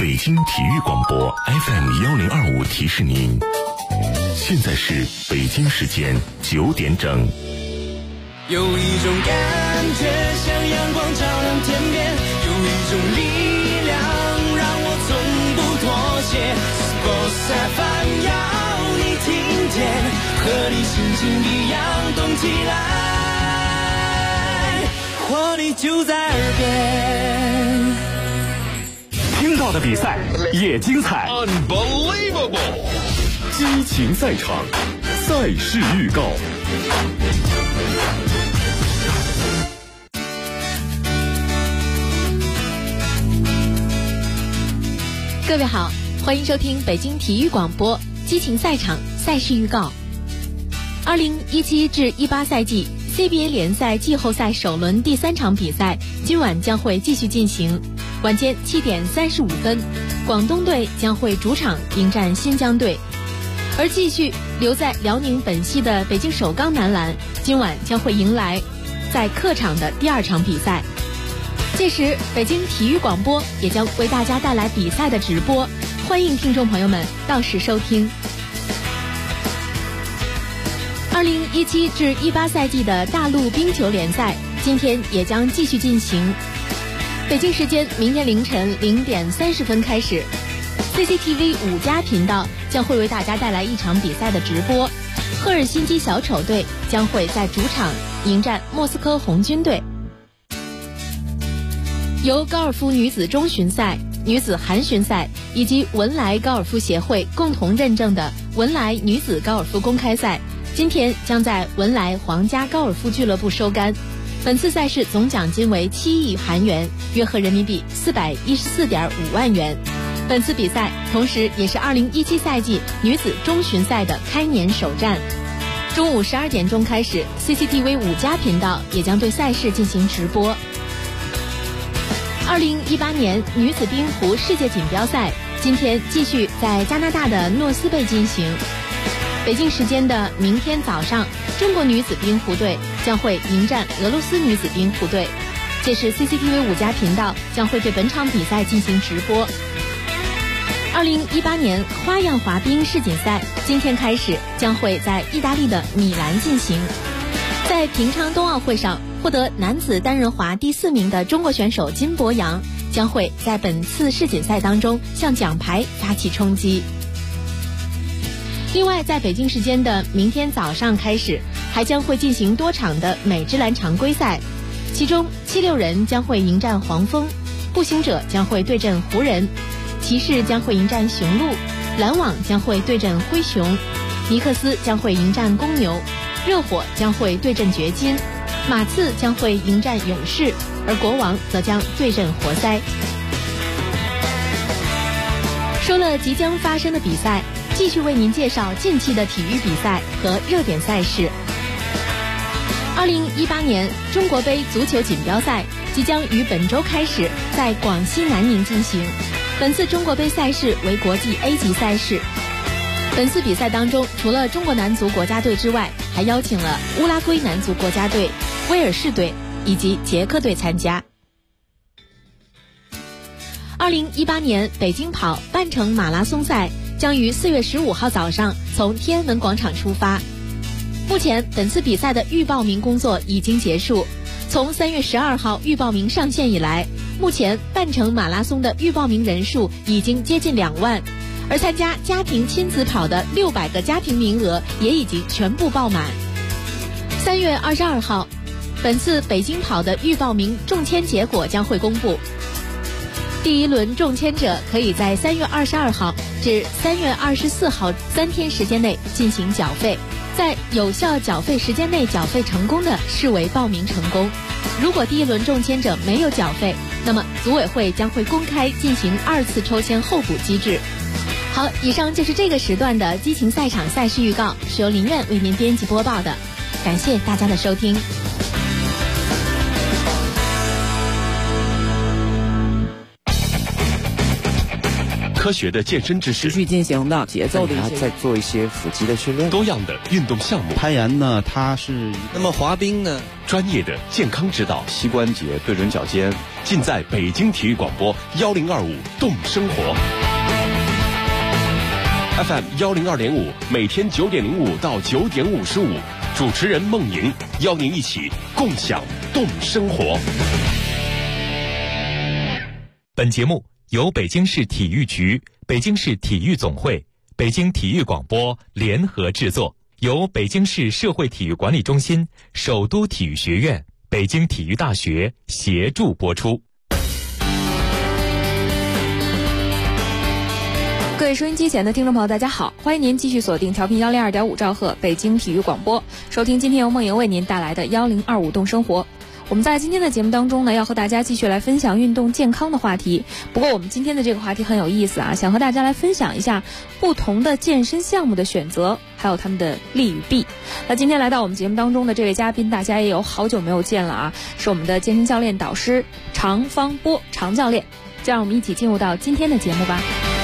北京体育广播 FM1025提示您，现在是北京时间9点整。 有一种感觉像阳光照亮天边，有一种力量让我从不妥协。Sports FM 要你听见，和你心情一样动起来，活力就在耳边。 听到的比赛也精彩 ，Unbelievable！ 激情赛场，赛事预告。 各位好，欢迎收听北京体育广播激情赛场赛事预告。2017至18赛季 CBA 联赛季后赛首轮第3场比赛今晚将会继续进行。晚间7点35分，广东队将会主场迎战新疆队，而继续留在辽宁本溪的北京首钢男篮今晚将会迎来在客场的第2场比赛。届时北京体育广播也将为大家带来比赛的直播，欢迎听众朋友们到时收听。2017至18赛季的大陆冰球联赛今天也将继续进行。北京时间明天凌晨0点30分开始， CCTV 5+频道将会为大家带来一场比赛的直播。赫尔辛基小丑队将会在主场迎战莫斯科红军队。由高尔夫女子中巡赛、女子韩巡赛以及文莱高尔夫协会共同认证的文莱女子高尔夫公开赛今天将在文莱皇家高尔夫俱乐部收杆。本次赛事总奖金为7亿韩元，约合人民币414.5万元。本次比赛同时也是2017赛季女子中巡赛的开年首战。中午12点钟开始， CCTV 5+频道也将对赛事进行直播。2018年女子冰壶世界锦标赛今天继续在加拿大的诺斯贝进行。北京时间的明天早上，中国女子冰壶队将会迎战俄罗斯女子冰壶队，届时 CCTV 5+频道将会对本场比赛进行直播。2018年花样滑冰世锦赛今天开始，将会在意大利的米兰进行。在平昌冬奥会上获得男子单人滑第4名的中国选手金博洋将会在本次世锦赛当中向奖牌发起冲击。另外，在北京时间的明天早上开始，还将会进行多场的美职篮常规赛，其中76人将会迎战黄蜂，步行者将会对阵湖人，骑士将会迎战雄鹿，篮网将会对阵灰熊，尼克斯将会迎战公牛，热火将会对阵掘金，马刺将会迎战勇士，而国王则将对阵活塞。说了即将发生的比赛，继续为您介绍近期的体育比赛和热点赛事。2018年中国杯足球锦标赛即将于本周开始在广西南宁进行。本次中国杯赛事为国际 A 级赛事。本次比赛当中，除了中国男足国家队之外，还邀请了乌拉圭男足国家队、威尔士队以及捷克队参加。2018年北京跑半程马拉松赛将于4月15号早上从天安门广场出发。目前本次比赛的预报名工作已经结束，从3月12号预报名上线以来，目前半程马拉松的预报名人数已经接近2万，而参加家庭亲子跑的600个家庭名额也已经全部爆满。3月22号，本次北京跑的预报名中签结果将会公布。第1轮中签者可以在3月22号至3月24号3天时间内进行缴费，在有效缴费时间内缴费成功的视为报名成功。如果第1轮中签者没有缴费，那么组委会将会公开进行2次抽签候补机制。好，以上就是这个时段的激情赛场赛事预告，是由林苑为您编辑播报的，感谢大家的收听。 科学的健身知识， 持续进行的节奏的一些， 再做一些腹肌的训练， 多样的运动项目。 攀岩呢，它是那么滑冰呢， 专业的健康指导， 膝关节对准脚尖， 尽在北京体育广播1025动生活。FM 102.5，每天9点05到9点55，主持人孟莹邀您一起共享动生活。 本节目由北京市体育局、北京市体育总会、北京体育广播联合制作，由北京市社会体育管理中心、首都体育学院、北京体育大学协助播出。 各位收音机前的听众朋友，大家好，欢迎您继续锁定调频102.5兆赫北京体育广播，收听今天由梦莹为您带来的1025动生活。我们在今天的节目当中呢，要和大家继续来分享运动健康的话题。不过我们今天的这个话题很有意思啊，想和大家来分享一下不同的健身项目的选择，还有他们的利与弊。那今天来到我们节目当中的这位嘉宾，大家也有好久没有见了啊，是我们的健身教练导师常方波常教练。就让我们一起进入到今天的节目吧。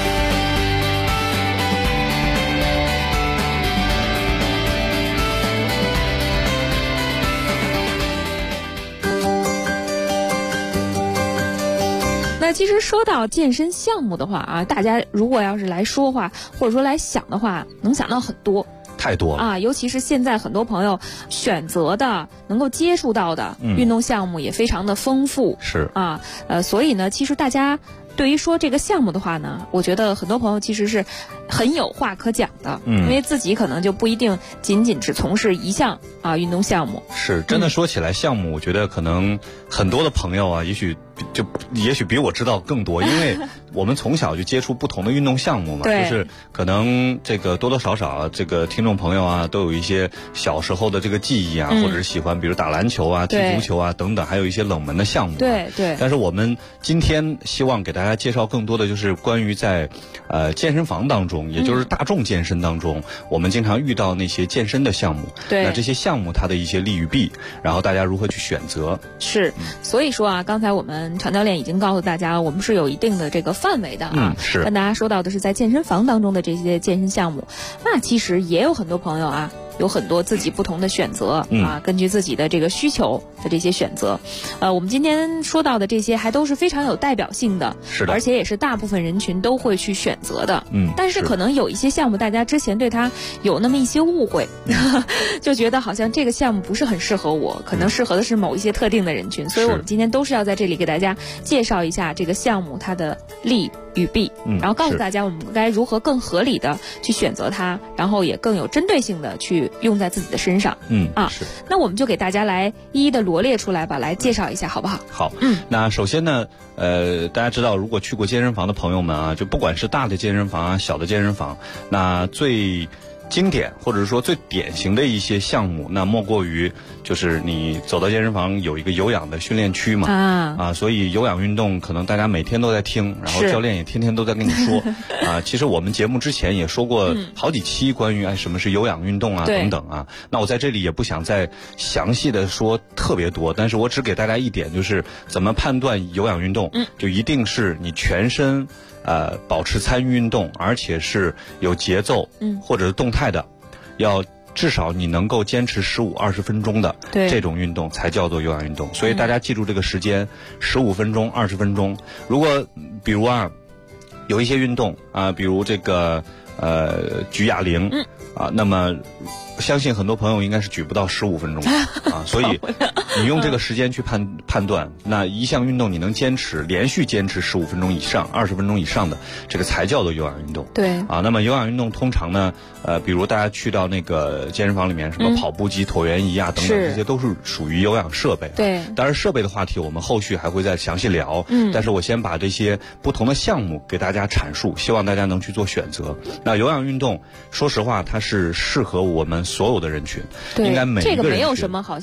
那其实说到健身项目的话啊，大家如果要是来说话或者说来想的话，能想到很多， 太多了啊！尤其是现在很多朋友选择的能够接触到的运动项目也非常的丰富， 是啊，所以呢，其实大家对于说这个项目的话呢，我觉得很多朋友其实是很有话可讲的，因为自己可能就不一定仅仅只从事一项运动项目。 是真的说起来项目，我觉得可能很多的朋友啊，也许比我知道更多，因为我们从小就接触不同的运动项目嘛，就是可能这个多多少少这个听众朋友啊，都有一些小时候的这个记忆啊，或者是喜欢比如打篮球啊、踢足球啊等等，还有一些冷门的项目。 对。 但是我们今天希望给大家介绍更多的就是关于在健身房当中，也就是大众健身当中，我们经常遇到那些健身的项目。 对。 那这些项目它的一些利与弊，然后大家如何去选择？ 是。所以说啊，刚才我们常教练已经告诉大家，我们是有一定的这个范围的啊。 是。 跟大家说到的是在健身房当中的这些健身项目，那其实也有很多朋友啊，有很多自己不同的选择啊，根据自己的这个需求的这些选择。我们今天说到的这些还都是非常有代表性的， 是的， 而且也是大部分人群都会去选择的。但是可能有一些项目大家之前对它有那么一些误会，就觉得好像这个项目不是很适合我，可能适合的是某一些特定的人群。所以我们今天都是要在这里给大家介绍一下这个项目它的利与弊，然后告诉大家我们该如何更合理的去选择它，然后也更有针对性的去用在自己的身上。 是。 那我们就给大家来一一的罗列出来吧，来介绍一下好不好？ 好。那首先呢，大家知道，如果去过健身房的朋友们啊，就不管是大的健身房啊、小的健身房，那最经典或者说最典型的一些项目，那莫过于就是你走到健身房有一个有氧的训练区嘛，所以有氧运动可能大家每天都在听，然后教练也天天都在跟你说其实我们节目之前也说过好几期关于什么是有氧运动啊等等啊，那我在这里也不想再详细的说特别多，但是我只给大家一点，就是怎么判断有氧运动，就一定是你全身保持参与运动，而且是有节奏或者是动态的，要至少你能够坚持15-20分钟的这种运动才叫做有氧运动。所以大家记住这个时间，15分钟、20分钟。如果比如有一些运动比如这个举哑铃那么相信很多朋友应该是举不到15分钟所以你用这个时间去判断，那一项运动你能连续坚持15分钟以上、20分钟以上的，这个才叫做有氧运动。 对那么有氧运动通常呢，比如大家去到那个健身房里面，什么跑步机、椭圆仪等等，这些都是属于有氧设备。 对， 当然设备的话题我们后续还会再详细聊。但是我先把这些不同的项目给大家阐述，希望大家能去做选择。那有氧运动，说实话，它是适合我们所有的人群，应该每一个人群， 这个没有什么好像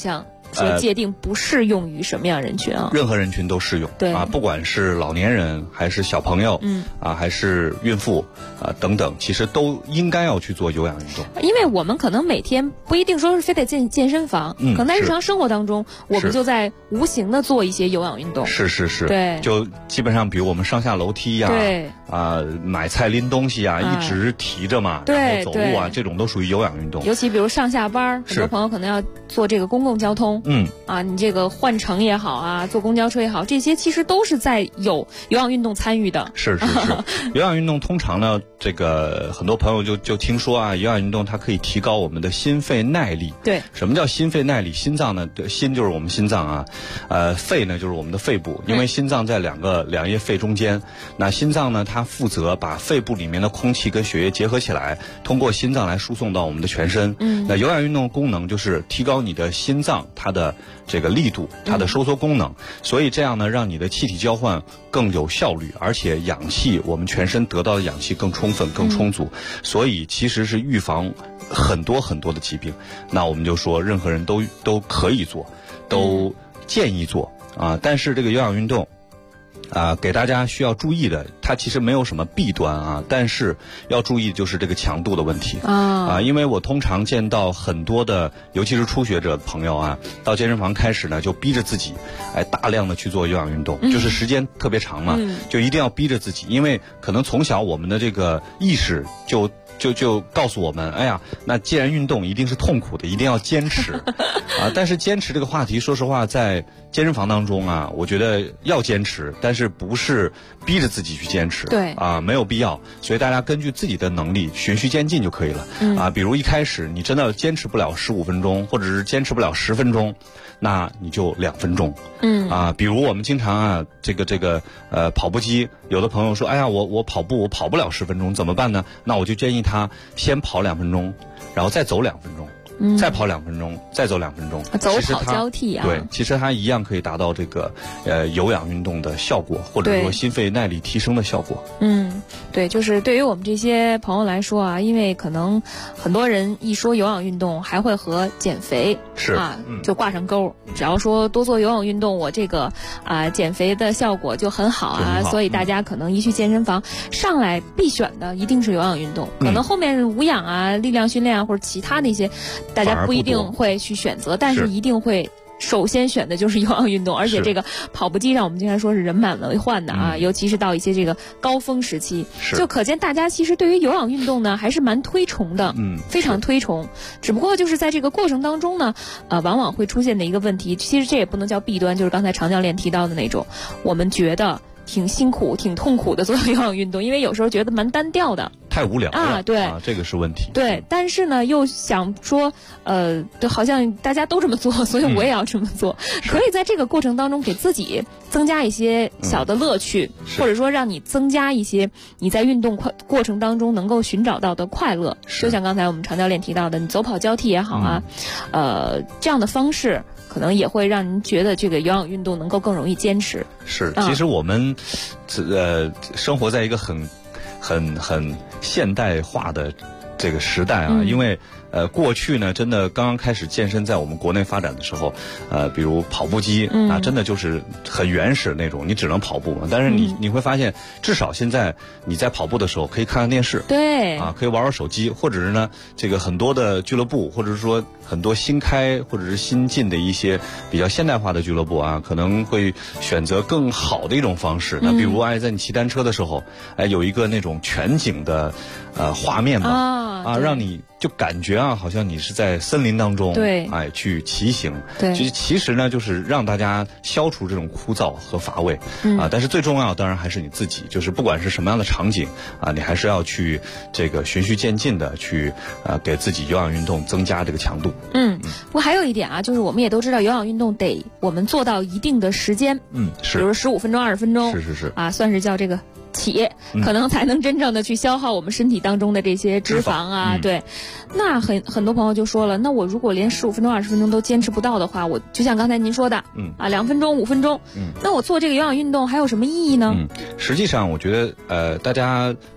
说界定不适用于什么样人群啊？ 任何人群都适用。 对啊，不管是老年人还是小朋友，还是孕妇等等，其实都应该要去做有氧运动。 因为我们可能每天不一定说是非得进健身房，可能在日常生活当中，我们就在无形的做一些有氧运动。 是， 对， 就基本上比如我们上下楼梯呀， 对， 买菜拎东西啊，一直提着嘛，然后走路啊，这种都属于有氧运动。 尤其比如上下班，很多朋友可能要做这个公共交通，你这个换乘也好啊，坐公交车也好，这些其实都是在有氧运动参与的。 是，有氧运动通常呢，这个很多朋友就听说啊，有氧运动它可以提高我们的心肺耐力。 对， 什么叫心肺耐力？心脏呢，心就是我们心脏啊，肺呢就是我们的肺部，因为心脏在两叶肺中间。那心脏呢，它负责把肺部里面的空气跟血液结合起来，通过心脏来输送到我们的全身。那有氧运动功能就是提高你的心脏它的这个力度，它的收缩功能，所以这样呢，让你的气体交换更有效率，而且氧气我们全身得到的氧气更充分、更充足，所以其实是预防很多的疾病。那我们就说，任何人都可以做，都建议做啊。但是这个有氧运动给大家需要注意的，它其实没有什么弊端啊，但是要注意就是这个强度的问题因为我通常见到很多的，尤其是初学者朋友啊，到健身房开始呢，就逼着自己大量的去做有氧运动，就是时间特别长嘛，就一定要逼着自己，因为可能从小我们的这个意识就告诉我们，哎呀，那既然运动一定是痛苦的，一定要坚持但是坚持这个话题，说实话，在健身房当中啊，我觉得要坚持，但是不是逼着自己去坚持， 对没有必要。所以大家根据自己的能力循序渐进就可以了比如一开始你真的坚持不了15分钟，或者是坚持不了10分钟，那你就2分钟比如我们经常这个跑步机，有的朋友说，哎呀，我跑步我跑不了10分钟怎么办呢？那我就建议他先跑2分钟，然后再走2分钟。再跑2分钟，再走2分钟， 走跑交替啊。 对，其实它一样可以达到这个有氧运动的效果，或者说心肺耐力提升的效果。 对，就是对于我们这些朋友来说啊，因为可能很多人一说有氧运动，还会和减肥就挂上钩。只要说多做有氧运动，我这个减肥的效果就很好啊，所以大家可能一去健身房上来必选的一定是有氧运动，可能后面无氧啊、力量训练啊或者其他的一些。大家不一定会去选择，但是一定会首先选的就是有氧运动，而且这个跑步机上我们经常说是人满为患的尤其是到一些这个高峰时期，就可见大家其实对于有氧运动呢还是蛮推崇的，非常推崇。只不过就是在这个过程当中呢，往往会出现的一个问题，其实这也不能叫弊端，就是刚才常教练提到的那种，我们觉得挺辛苦、挺痛苦的做有氧运动，因为有时候觉得蛮单调的。 太无聊了对这个是问题。 对，但是呢，又想说，好像大家都这么做，所以我也要这么做。可以在这个过程当中给自己增加一些小的乐趣，或者说让你增加一些你在运动过程当中能够寻找到的快乐。就像刚才我们常教练提到的，你走跑交替也好啊，这样的方式可能也会让您觉得这个有氧运动能够更容易坚持。 是，其实我们生活在一个很现代化的这个时代因为过去呢，真的刚刚开始健身在我们国内发展的时候，比如跑步机真的就是很原始那种，你只能跑步嘛。但是你会发现，至少现在你在跑步的时候可以看看电视， 对可以玩玩手机，或者是呢，这个很多的俱乐部，或者是说很多新开或者是新进的一些比较现代化的俱乐部可能会选择更好的一种方式。那比如在你骑单车的时候，有一个那种全景的画面吧，让你就感觉好像你是在森林当中， 对， 去骑行， 对， 其实呢，就是让大家消除这种枯燥和乏味，但是最重要当然还是你自己，就是不管是什么样的场景你还是要去这个循序渐进的去给自己有氧运动增加这个强度。 不过还有一点就是我们也都知道，有氧运动得我们做到一定的时间， 是， 比如15分钟、20分钟， 是算是叫这个可能才能真正的去消耗我们身体当中的这些脂肪对。那很多朋友就说了，那我如果连15分钟、20分钟都坚持不到的话，我就像刚才您说的2分钟、5分钟，那我做这个有氧运动还有什么意义呢？ 实际上我觉得大家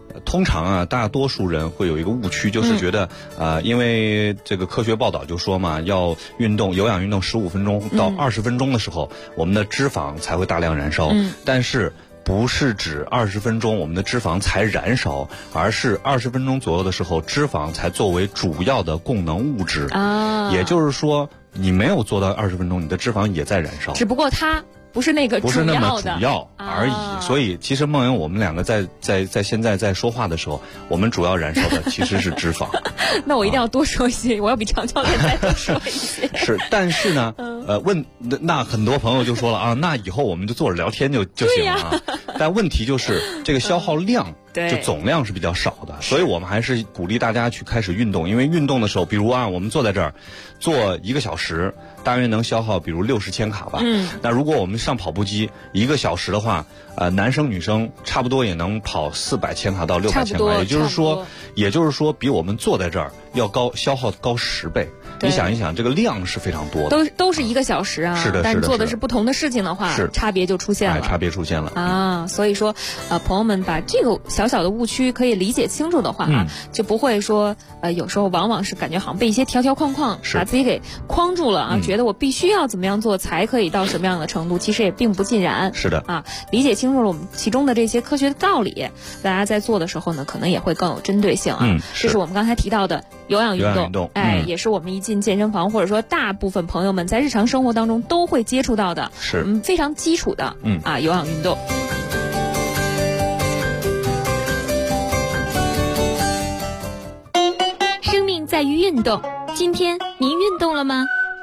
通常啊，大多数人会有一个误区，就是觉得因为这个科学报道就说嘛，要运动有氧运动15分钟到20分钟的时候，我们的脂肪才会大量燃烧。但是不是指20分钟我们的脂肪才燃烧，而是20分钟左右的时候，脂肪才作为主要的供能物质。也就是说，你没有做到20分钟，你的脂肪也在燃烧， 只不过它不是那个不是那么主要而已。所以其实梦莹，我们两个在现在在说话的时候，我们主要燃烧的其实是脂肪。 那我一定要多说一些，我要比常教练再多说一些。 是，但是呢，那很多朋友就说了啊，那以后我们就坐着聊天就行了啊。但问题就是这个消耗量。就总量是比较少的，所以我们还是鼓励大家去开始运动。因为运动的时候，比如啊，我们坐在这儿做1个小时，大约能消耗比如60千卡吧。那如果我们上跑步机1个小时的话，男生女生差不多也能跑400千卡到600千卡，也就是说比我们坐在这儿要消耗高10倍。你想一想，这个量是非常多的， 都是1个小时啊。 是的， 但做的是不同的事情的话，差别就出现了。 差别出现了啊！所以说，朋友们把这个小小的误区可以理解清楚的话啊，就不会说有时候往往是感觉好像被一些条条框框把自己给框住了啊，觉得我必须要怎么样做才可以到什么样的程度，其实也并不尽然。 是的啊，理解清楚了我们其中的这些科学的道理，大家在做的时候呢，可能也会更有针对性啊。这是我们刚才提到的有氧运动，也是我们一进健身房或者说大部分朋友们在日常生活当中都会接触到的， 是非常基础的有氧运动。 生命在于运动，今天您运动了吗？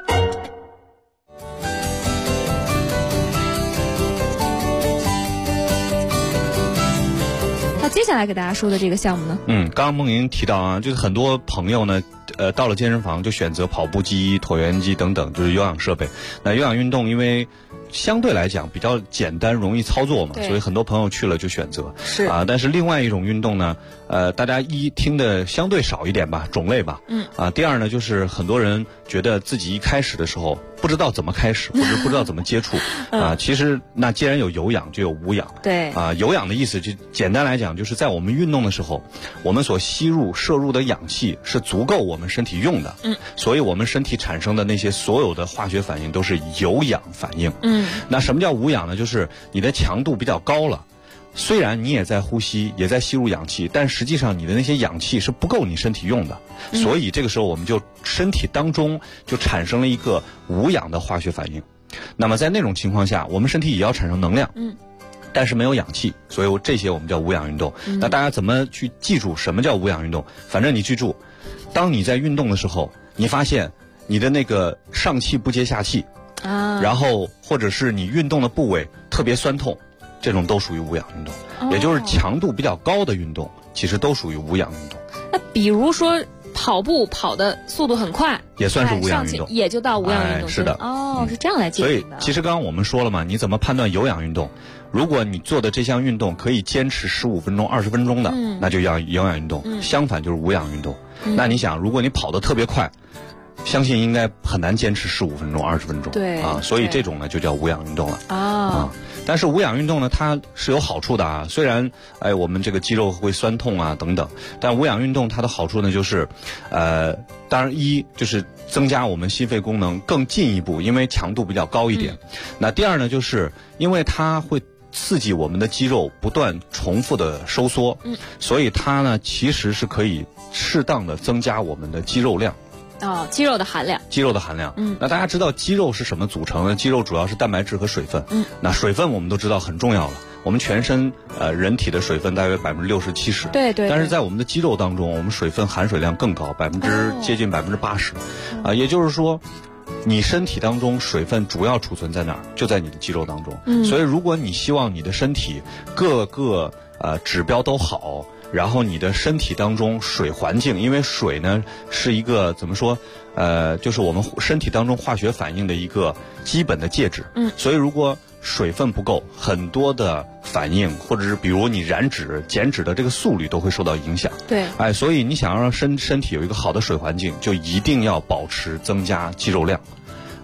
那接下来给大家说的这个项目呢？ 刚刚梦莹提到啊，就是很多朋友呢，到了健身房就选择跑步机、椭圆机等等，就是有氧设备。那有氧运动因为相对来讲比较简单，容易操作嘛，所以很多朋友去了就选择。 是啊，但是另外一种运动呢，大家听的相对少一点吧，种类吧。第二呢，就是很多人觉得自己一开始的时候不知道怎么开始，或者不知道怎么接触其实那既然有有氧，就有无氧。 对有氧的意思就简单来讲，就是在我们运动的时候，我们所摄入的氧气是足够我们身体用的。所以我们身体产生的那些所有的化学反应都是有氧反应。那什么叫无氧呢？就是你的强度比较高了，虽然你也在呼吸，也在吸入氧气，但实际上你的那些氧气是不够你身体用的。所以这个时候我们就身体当中就产生了一个无氧的化学反应。那么在那种情况下，我们身体也要产生能量。但是没有氧气，所以这些我们叫无氧运动。那大家怎么去记住什么叫无氧运动？反正你记住，当你在运动的时候，你发现你的那个上气不接下气然后或者是你运动的部位特别酸痛，这种都属于无氧运动。也就是强度比较高的运动其实都属于无氧运动。 那比如说跑步跑的速度很快， 也算是无氧运动， 也就到无氧运动。 是的， 是这样来界定的。 所以其实刚刚我们说了嘛，你怎么判断有氧运动？如果你做的这项运动可以坚持15分钟、20分钟的，那就叫有氧运动。相反就是无氧运动。那你想，如果你跑得特别快，相信应该很难坚持15分钟、20分钟。 对所以这种呢就叫无氧运动了。但是无氧运动呢，它是有好处的啊。虽然我们这个肌肉会酸痛啊等等，但无氧运动它的好处呢就是，当然就是增加我们心肺功能更进一步，因为强度比较高一点。那第二呢，就是因为它会刺激我们的肌肉不断重复的收缩，所以它呢其实是可以适当的增加我们的肌肉量。 肌肉的含量。 那大家知道肌肉是什么组成呢？肌肉主要是蛋白质和水分。那水分我们都知道很重要了。我们全身人体的水分大约60%-70%。 对。 但是在我们的肌肉当中，我们水分含水量更高，接近80%。也就是说，你身体当中水分主要储存在哪儿？就在你的肌肉当中。所以如果你希望你的身体各个指标都好，然后你的身体当中水环境，因为水呢是一个怎么说，就是我们身体当中化学反应的一个基本的介质。所以如果水分不够，很多的反应或者是比如你燃脂、减脂的这个速率都会受到影响。 对。 所以你想要让身体有一个好的水环境，就一定要保持增加肌肉量。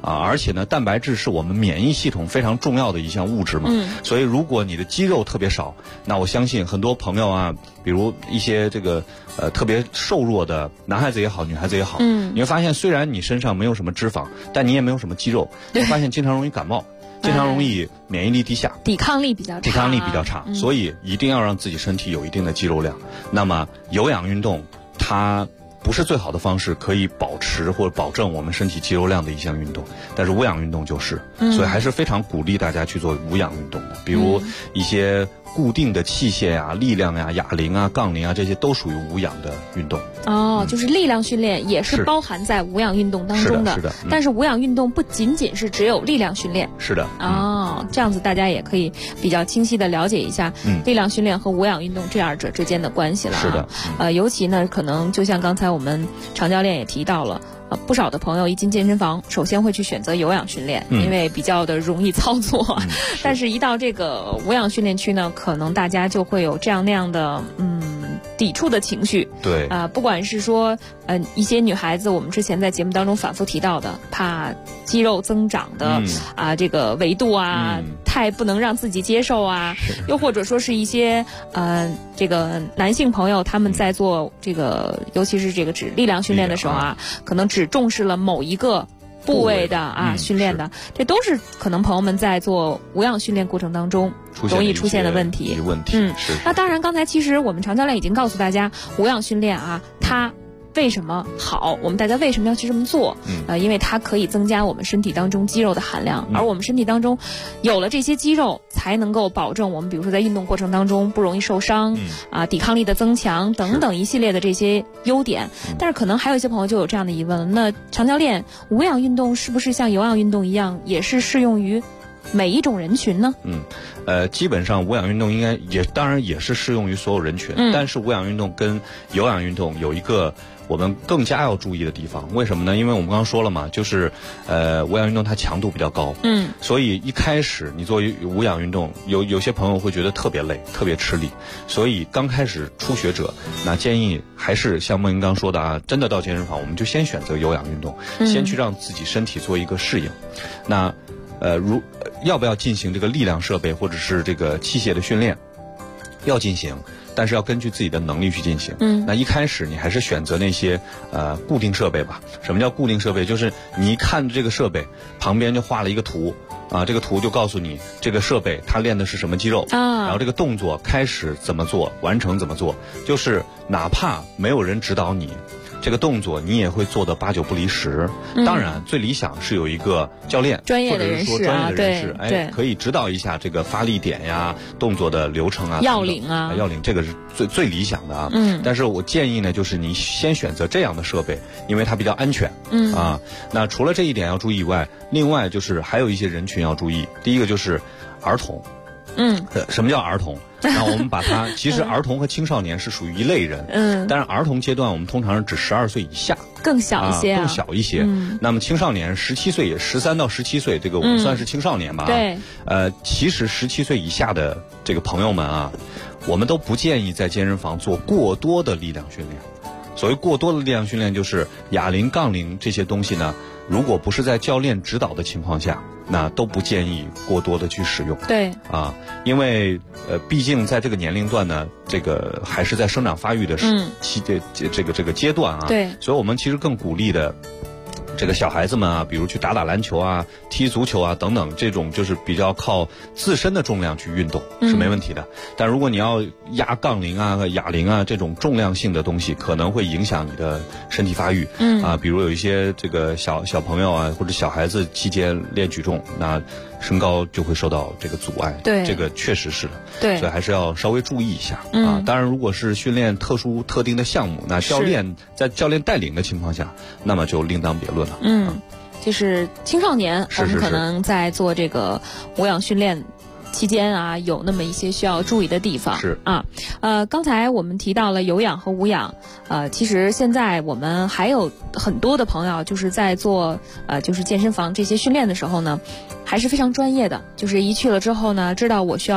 而且呢，蛋白质是我们免疫系统非常重要的一项物质嘛，所以如果你的肌肉特别少，那我相信很多朋友啊，比如一些这个特别瘦弱的男孩子也好，女孩子也好，你会发现虽然你身上没有什么脂肪，但你也没有什么肌肉，你会发现经常容易感冒，经常容易免疫力低下， 抵抗力比较差， 所以一定要让自己身体有一定的肌肉量。那么有氧运动它不是最好的方式可以保持或者保证我们身体肌肉量的一项运动，但是无氧运动就是，所以还是非常鼓励大家去做无氧运动的，比如一些固定的器械呀、力量呀、哑铃啊、杠铃啊，这些都属于无氧的运动。 就是力量训练也是包含在无氧运动当中的。 是的。 但是无氧运动不仅仅是只有力量训练。 是的。 这样子大家也可以比较清晰的了解一下力量训练和无氧运动这二者之间的关系了。 是的。 尤其呢，可能就像刚才我们常教练也提到了。不少的朋友一进健身房，首先会去选择有氧训练，因为比较的容易操作。但是，一到这个无氧训练区呢，可能大家就会有这样那样的抵触的情绪。 对不管是说一些女孩子，我们之前在节目当中反复提到的，怕肌肉增长的这个维度太不能让自己接受又或者说是一些这个男性朋友他们在做这个，尤其是这个指力量训练的时候可能只重视了某一个部位的训练的，这都是可能朋友们在做无氧训练过程当中容易出现的问题。那当然，刚才其实我们常教练已经告诉大家，无氧训练它为什么好？我们大家为什么要去这么做？因为它可以增加我们身体当中肌肉的含量，而我们身体当中有了这些肌肉，才能够保证我们比如说在运动过程当中不容易受伤，抵抗力的增强等等一系列的这些优点。但是可能还有一些朋友就有这样的疑问，那常教练，无氧运动是不是像有氧运动一样，也是适用于每一种人群呢？ 基本上无氧运动应该当然也是适用于所有人群，但是无氧运动跟有氧运动有一个我们更加要注意的地方。为什么呢？因为我们刚刚说了嘛，就是无氧运动它强度比较高，所以一开始你做无氧运动，有些朋友会觉得特别累，特别吃力，所以刚开始初学者，那建议还是像孟莹刚说的真的到健身房我们就先选择有氧运动，先去让自己身体做一个适应。那要不要进行这个力量设备或者是这个器械的训练？要进行，但是要根据自己的能力去进行。那一开始你还是选择那些固定设备吧。什么叫固定设备？就是你一看这个设备旁边就画了一个图这个图就告诉你这个设备它练的是什么肌肉然后这个动作开始怎么做，完成怎么做，就是哪怕没有人指导你，这个动作你也会做得8、9不离10。当然最理想是有一个教练， 专业的人士可以指导一下这个发力点呀、动作的流程要领这个是最理想的但是我建议呢，就是你先选择这样的设备，因为它比较安全那除了这一点要注意以外，另外就是还有一些人群要注意。第一个就是儿童。什么叫儿童？那我们把它其实儿童和青少年是属于一类人但是儿童阶段我们通常是指12岁以下， 更小一些更小一些那么青少年17岁13到17岁，这个我们算是青少年吧对其实17岁以下的这个朋友们我们都不建议在健身房做过多的力量训练。所谓过多的力量训练，就是哑铃、杠铃这些东西呢，如果不是在教练指导的情况下，那都不建议过多的去使用。 对因为毕竟在这个年龄段呢，这个还是在生长发育的这个阶段对， 所以我们其实更鼓励的这个小孩子们比如去打篮球踢足球等等，这种就是比较靠自身的重量去运动是没问题的。但如果你要压杠铃哑铃这种重量性的东西，可能会影响你的身体发育比如有一些这个小朋友或者小孩子期间练举重，那身高就会受到这个阻碍。 对， 这个确实是的。 对， 所以还是要稍微注意一下当然如果是训练特定的项目，那在教练带领的情况下，那么就另当别论了。 就是青少年我们可能在做这个无氧训练期间有那么一些需要注意的地方刚才我们提到了有氧和无氧其实现在我们还有很多的朋友就是在做就是健身房这些训练的时候呢，还是非常专业的，就是一去了之后呢，知道我需要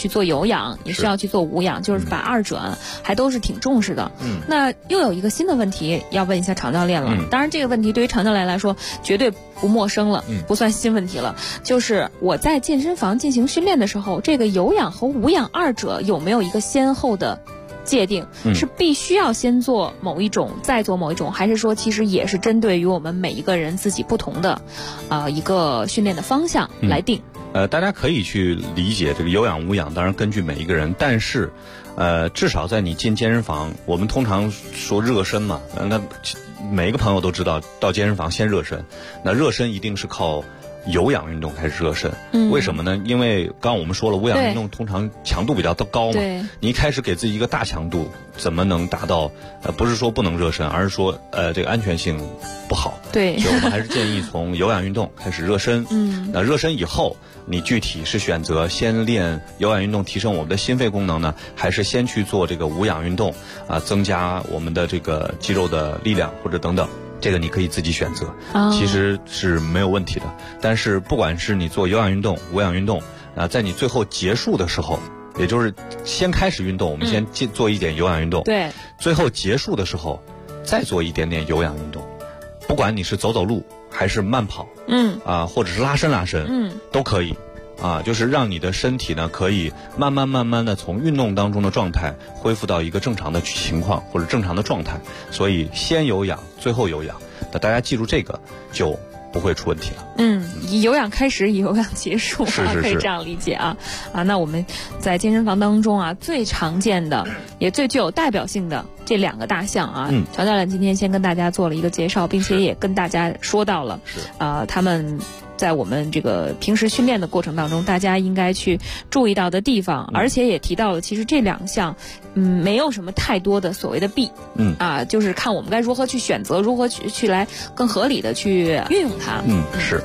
去做有氧，也需要去做无氧，就是把二者还都是挺重视的。那又有一个新的问题要问一下常教练了。当然这个问题对于常教练来说绝对不陌生了，不算新问题了。就是我在健身房进行训练的时候，这个有氧和无氧二者有没有一个先后的界定，是必须要先做某一种再做某一种，还是说其实也是针对于我们每一个人自己不同的一个训练的方向来定？ 大家可以去理解这个有氧无氧，当然根据每一个人，但是至少在你进健身房，我们通常说热身嘛，那每一个朋友都知道，到健身房先热身，那热身一定是靠有氧运动开始热身。为什么呢？因为刚刚我们说了，无氧运动通常强度比较高嘛，你一开始给自己一个大强度，怎么能达到不是说不能热身，而是说这个安全性不好。对，所以我们还是建议从有氧运动开始热身。那热身以后，你具体是选择先练有氧运动提升我们的心肺功能呢，还是先去做这个无氧运动增加我们的这个肌肉的力量或者等等？这个你可以自己选择，其实是没有问题的。但是不管是你做有氧运动、无氧运动，在你最后结束的时候，也就是先开始运动，我们先做一点有氧运动，对，最后结束的时候再做一点点有氧运动。不管你是走走路还是慢跑，或者是拉伸，都可以。就是让你的身体呢可以慢慢的从运动当中的状态恢复到一个正常的情况或者正常的状态，所以先有氧最后有氧，那大家记住这个就不会出问题了。 以有氧开始，以有氧结束，可以这样理解啊。那我们在健身房当中最常见的也最具有代表性的这两个大项常教练今天先跟大家做了一个介绍，并且也跟大家说到了他们在我们这个平时训练的过程当中，大家应该去注意到的地方，而且也提到了，其实这两项，没有什么太多的所谓的弊，就是看我们该如何去选择，如何去来更合理的去运用它。 是。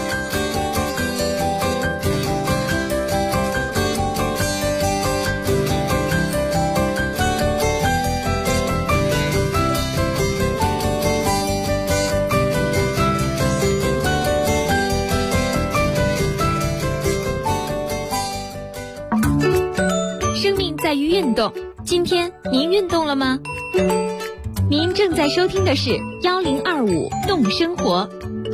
在于运动，今天您运动了吗？您正在收听的是1025动生活。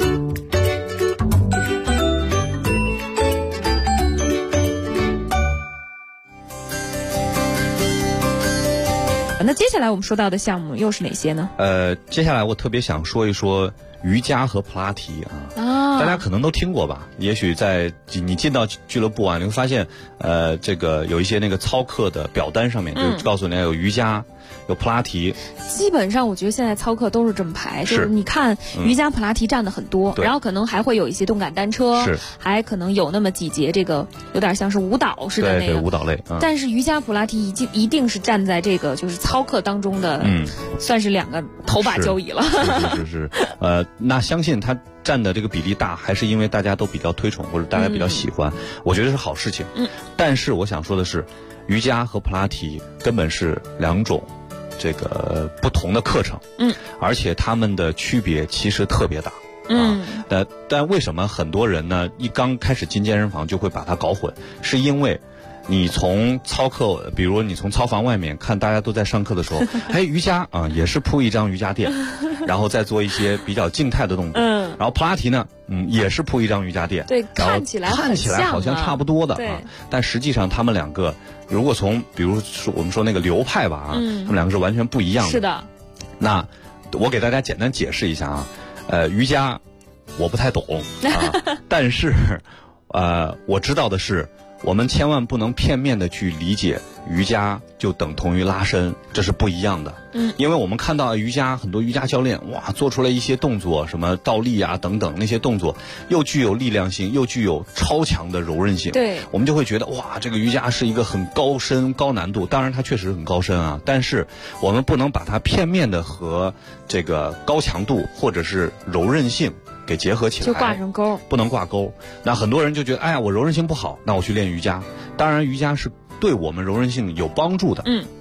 那接下来我们说到的项目又是哪些呢？ 接下来我特别想说一说瑜伽和普拉提大家可能都听过吧？也许在你进到俱乐部你会发现，这个有一些那个操课的表单上面就告诉你有瑜伽，有普拉提。 基本上我觉得现在操课都是这么排，就是你看瑜伽、普拉提占的很多，然后可能还会有一些动感单车，还可能有那么几节这个有点像是舞蹈似的那个舞蹈类。 但是瑜伽、普拉提一定是站在这个就是操课当中的，算是两个头把交椅了。 是。那相信他占的这个比例大，还是因为大家都比较推崇或者大家比较喜欢，我觉得是好事情。但是我想说的是，瑜伽和普拉提根本是两种这个不同的课程，而且他们的区别其实特别大。但为什么很多人呢一刚开始进健身房就会把它搞混？是因为你从操课，比如你从操房外面看大家都在上课的时候，瑜伽也是铺一张瑜伽垫，然后再做一些比较静态的动作。然后普拉提呢，也是铺一张瑜伽垫， 对，看起来好像差不多的但实际上他们两个，如果从比如说我们说那个流派吧他们两个是完全不一样的。 是的。 那我给大家简单解释一下瑜伽我不太懂但是我知道的是，我们千万不能片面的去理解瑜伽就等同于拉伸，这是不一样的。因为我们看到瑜伽很多瑜伽教练做出来一些动作，什么倒立等等，那些动作又具有力量性，又具有超强的柔韧性。对，我们就会觉得这个瑜伽是一个很高深高难度，当然它确实很高深但是我们不能把它片面的和这个高强度或者是柔韧性给结合起来， 就挂上钩， 不能挂钩。那很多人就觉得我柔韧性不好，那我去练瑜伽。当然瑜伽是对我们柔韧性有帮助的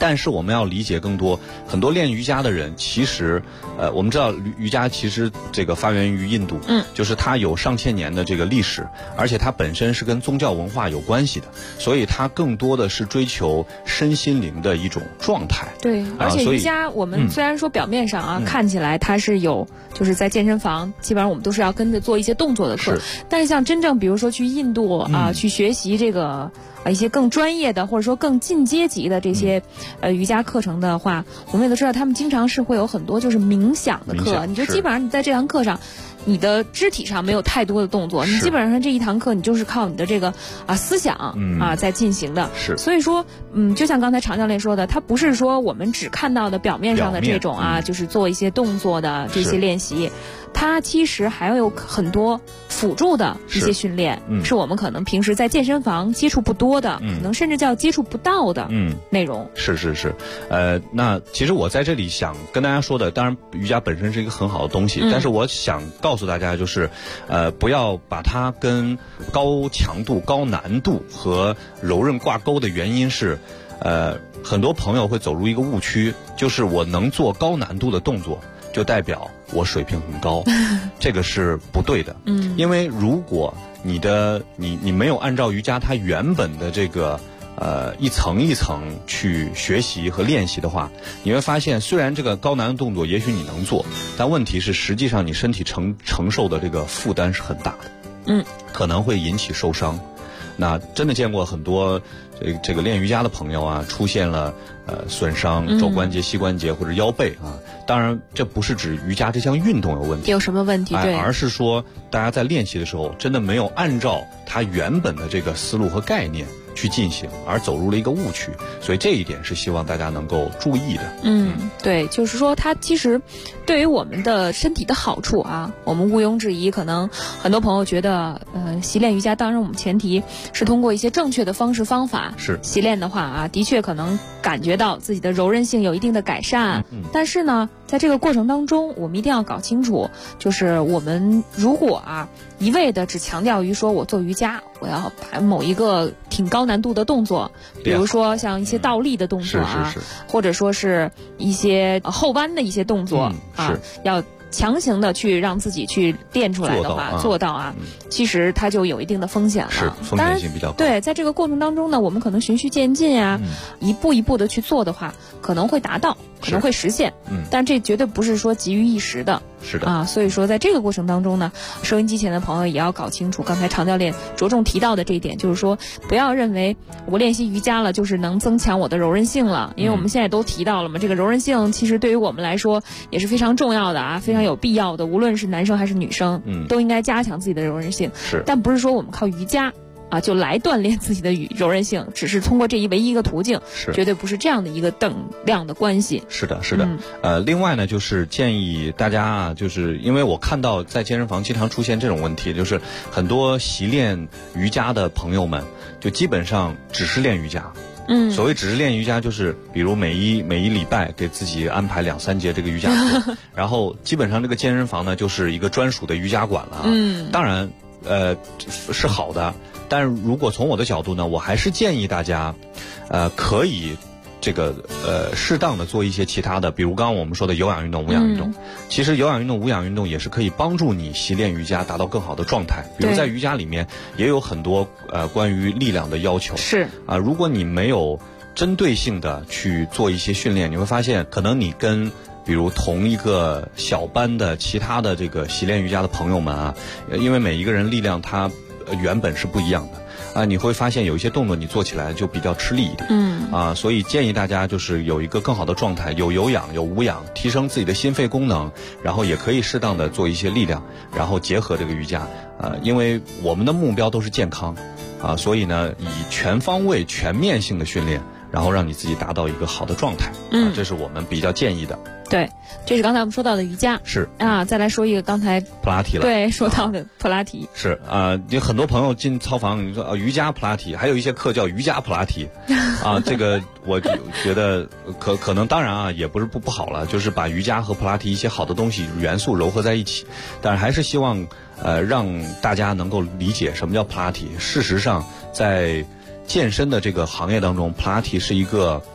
但是我们要理解更多，很多练瑜伽的人其实，我们知道瑜伽其实这个发源于印度，就是它有上千年的这个历史，而且它本身是跟宗教文化有关系的，所以它更多的是追求身心灵的一种状态。 对，而且瑜伽我们虽然说表面上看起来它是有，就是在健身房基本上我们都是要跟着做一些动作的课，但是像真正比如说去印度去学习这个。一些更专业的或者说更进阶级的这些瑜伽课程的话，我们也都知道他们经常是会有很多就是冥想的课，你就基本上你在这堂课上你的肢体上没有太多的动作，你基本上这一堂课你就是靠你的这个思想在进行的。 是， 所以说就像刚才常教练说的，它不是说我们只看到的表面上的这种就是做一些动作的这些练习，它其实还有很多辅助的一些训练，是我们可能平时在健身房接触不多的，可能甚至叫接触不到的内容。 是，那其实我在这里想跟大家说的，当然瑜伽本身是一个很好的东西，但是我想告诉大家就是，不要把它跟高强度、高难度和柔韧挂钩的原因是，很多朋友会走入一个误区，就是我能做高难度的动作，就代表我水平很高，这个是不对的。因为如果你没有按照瑜伽它原本的这个一层一层去学习和练习的话，你会发现虽然这个高难的动作也许你能做，但问题是实际上你身体承受的这个负担是很大的，可能会引起受伤。那真的见过很多这个练瑜伽的朋友出现了损伤肘关节、膝关节或者腰背当然这不是指瑜伽这项运动有问题， 有什么问题，对， 而是说大家在练习的时候真的没有按照它原本的这个思路和概念去进行，而走入了一个误区，所以这一点是希望大家能够注意的。 对，就是说它其实对于我们的身体的好处我们毋庸置疑。可能很多朋友觉得习练瑜伽，当然我们前提是通过一些正确的方式方法习练的话的确可能感觉到自己的柔韧性有一定的改善，但是呢在这个过程当中我们一定要搞清楚，就是我们如果一味的只强调于说我做瑜伽我要把某一个挺高难度的动作，比如说像一些倒立的动作或者说是一些后弯的一些动作要强行的去让自己去练出来的话，做到其实它就有一定的风险了， 是风险性比较高。 对，在这个过程当中呢，我们可能循序渐进一步一步的去做的话，可能会达到，可能会实现，但这绝对不是说急于一时的。 是的所以说在这个过程当中呢，收音机前的朋友也要搞清楚刚才常教练着重提到的这一点，就是说不要认为我练习瑜伽了就是能增强我的柔韧性了，因为我们现在都提到了嘛，这个柔韧性其实对于我们来说也是非常重要的非常有必要的，无论是男生还是女生都应该加强自己的柔韧性，但不是说我们靠瑜伽就来锻炼自己的柔韧性，只是通过这唯一一个途径，绝对不是这样的一个等量的关系。 是的。另外呢，就是建议大家就是因为我看到在健身房经常出现这种问题，就是很多习练瑜伽的朋友们就基本上只是练瑜伽。所谓只是练瑜伽，就是比如每一礼拜给自己安排2-3节这个瑜伽课，然后基本上这个健身房呢就是一个专属的瑜伽馆了当然是好的，但是如果从我的角度呢，我还是建议大家可以这个适当的做一些其他的，比如刚刚我们说的有氧运动、无氧运动。其实有氧运动、无氧运动也是可以帮助你习练瑜伽达到更好的状态。比如在瑜伽里面也有很多关于力量的要求。如果你没有针对性的去做一些训练，你会发现可能你跟比如同一个小班的其他的这个习练瑜伽的朋友们因为每一个人力量它原本是不一样的你会发现有一些动作你做起来就比较吃力一点所以建议大家就是有一个更好的状态，有氧有无氧，提升自己的心肺功能，然后也可以适当的做一些力量，然后结合这个瑜伽因为我们的目标都是健康所以呢以全方位全面性的训练，然后让你自己达到一个好的状态这是我们比较建议的。 对，这是刚才我们说到的瑜伽， 是再来说一个刚才普拉提了， 对，说到的普拉提是有很多朋友进操房，你说瑜伽普拉提，还有一些课叫瑜伽普拉提这个我觉得可能当然也不是不好了，就是把瑜伽和普拉提一些好的东西元素糅合在一起，但是还是希望让大家能够理解什么叫普拉提。事实上在健身的这个行业当中，普拉提是一个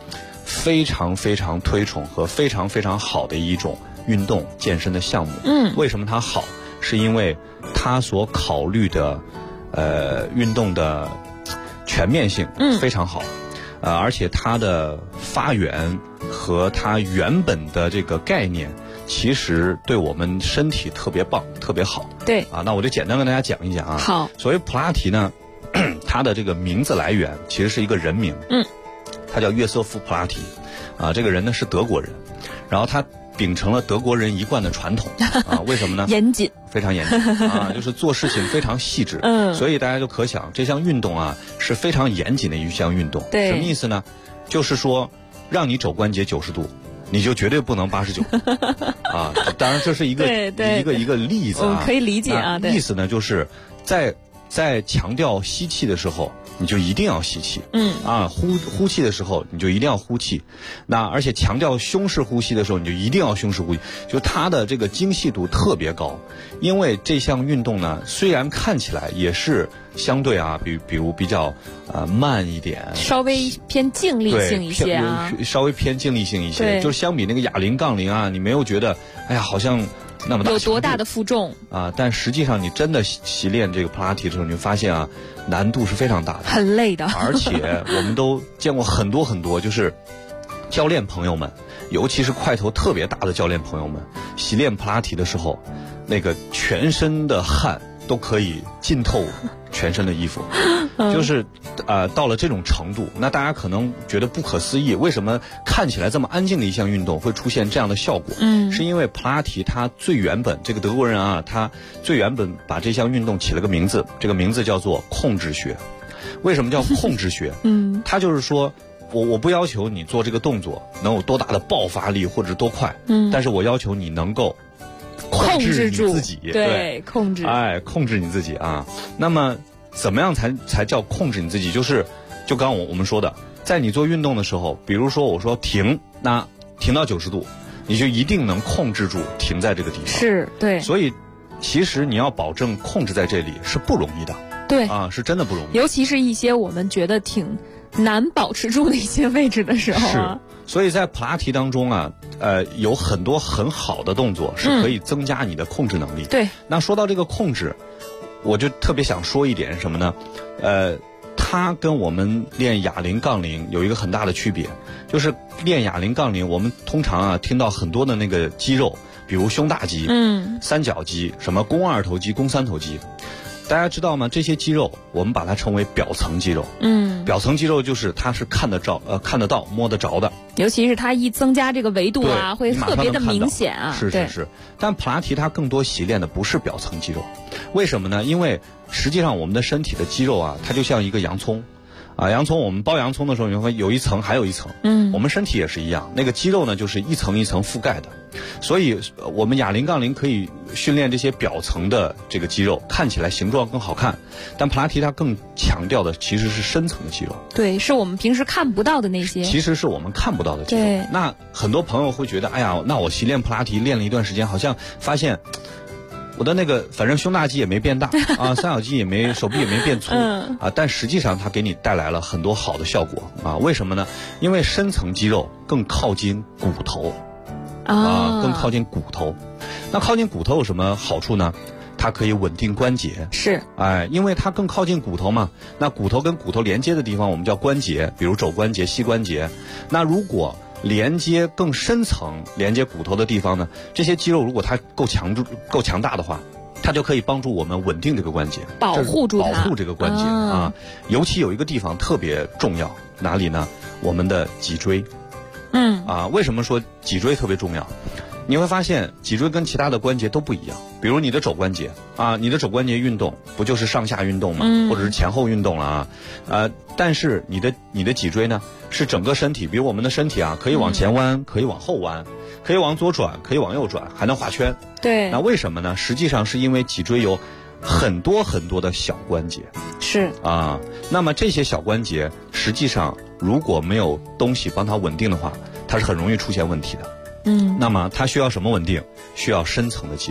非常非常推崇和非常非常好的一种运动健身的项目。为什么它好？是因为它所考虑的运动的全面性非常好，而且它的发源和它原本的这个概念，其实对我们身体特别棒，特别好。 对啊，那我就简单跟大家讲一讲啊。 好， 所谓普拉提呢，它的这个名字来源其实是一个人名，他叫约瑟夫·普拉提，啊，这个人呢是德国人，然后他秉承了德国人一贯的传统啊，为什么呢？ 严谨， 非常严谨啊，就是做事情非常细致。所以大家就可想，这项运动啊是非常严谨的一项运动。 对， 什么意思呢？就是说，让你肘关节90度，你就绝对不能89度啊。当然，这是一个一个例子啊， 可以理解啊。 意思呢，就是在强调吸气的时候，你就一定要吸气，呼气的时候你就一定要呼气，那而且强调胸式呼吸的时候，你就一定要胸式呼吸，就它的这个精细度特别高。因为这项运动呢，虽然看起来也是相对啊，比如比较慢一点， 稍微偏静力性一些啊， 稍微偏静力性一些，就是相比那个哑铃、杠铃啊，你没有觉得哎呀好像那么大有多大的负重啊？但实际上你真的习练这个普拉提的时候，你就发现啊，难度是非常大的， 很累的。 而且我们都见过很多很多，就是教练朋友们，尤其是块头特别大的教练朋友们，习练普拉提的时候，那个全身的汗都可以浸透全身的衣服，就是到了这种程度，那大家可能觉得不可思议，为什么看起来这么安静的一项运动会出现这样的效果？是因为普拉提它最原本，这个德国人啊，他最原本把这项运动起了个名字，这个名字叫做控制学。为什么叫控制学？他就是说我不要求你做这个动作能有多大的爆发力或者多快，但是我要求你能够控制你自己， 对，控制， 控制你自己啊。那么怎么样才叫控制你自己？就刚刚我们说的，在你做运动的时候，比如说我说停，那停到90度，你就一定能控制住停在这个地方。 是，对。 所以其实你要保证控制在这里是不容易的。 对啊，是真的不容易。 尤其是一些我们觉得挺难保持住的一些位置的时候啊。 是，所以在普拉提当中啊，有很多很好的动作是可以增加你的控制能力。 对。 那说到这个控制，我就特别想说一点什么呢？它跟我们练哑铃、杠铃有一个很大的区别，就是练哑铃、杠铃，我们通常啊听到很多的那个肌肉，比如胸大肌、三角肌、什么肱二头肌、肱三头肌。大家知道吗？这些肌肉我们把它称为表层肌肉。表层肌肉就是它是看得到、摸得着的。 尤其是它一增加这个维度啊，会特别的明显啊。 是。但普拉提它更多习练的不是表层肌肉，为什么呢？因为实际上我们的身体的肌肉啊，它就像一个洋葱。洋葱我们剥洋葱的时候，你会有一层还有一层。我们身体也是一样，那个肌肉呢就是一层一层覆盖的。所以我们哑铃、杠铃可以训练这些表层的这个肌肉，看起来形状更好看。但普拉提它更强调的其实是深层的肌肉。对， 是我们平时看不到的那些。 其实是我们看不到的肌肉。对。那很多朋友会觉得，哎呀，那我习练普拉提练了一段时间，好像发现我的那个反正胸大肌也没变大啊，三角肌也没，手臂也没变粗啊，但实际上它给你带来了很多好的效果啊。为什么呢？因为深层肌肉更靠近骨头更靠近骨头。那靠近骨头有什么好处呢？它可以稳定关节。 是， 因为它更靠近骨头嘛。那骨头跟骨头连接的地方我们叫关节，比如肘关节、膝关节。那如果连接更深层、连接骨头的地方呢，这些肌肉如果它够强大的话，它就可以帮助我们稳定这个关节， 保护住它， 保护这个关节啊。尤其有一个地方特别重要，哪里呢？我们的脊椎。为什么说脊椎特别重要？你会发现脊椎跟其他的关节都不一样。比如你的肘关节你的肘关节运动不就是上下运动吗？或者是前后运动了但是你的脊椎呢，是整个身体，比如我们的身体可以往前弯，可以往后弯，可以往左转，可以往右转，还能画圈。 对。 那为什么呢？实际上是因为脊椎有很多很多的小关节。 是那么这些小关节实际上如果没有东西帮它稳定的话，它是很容易出现问题的。那么它需要什么稳定？需要深层的肌肉。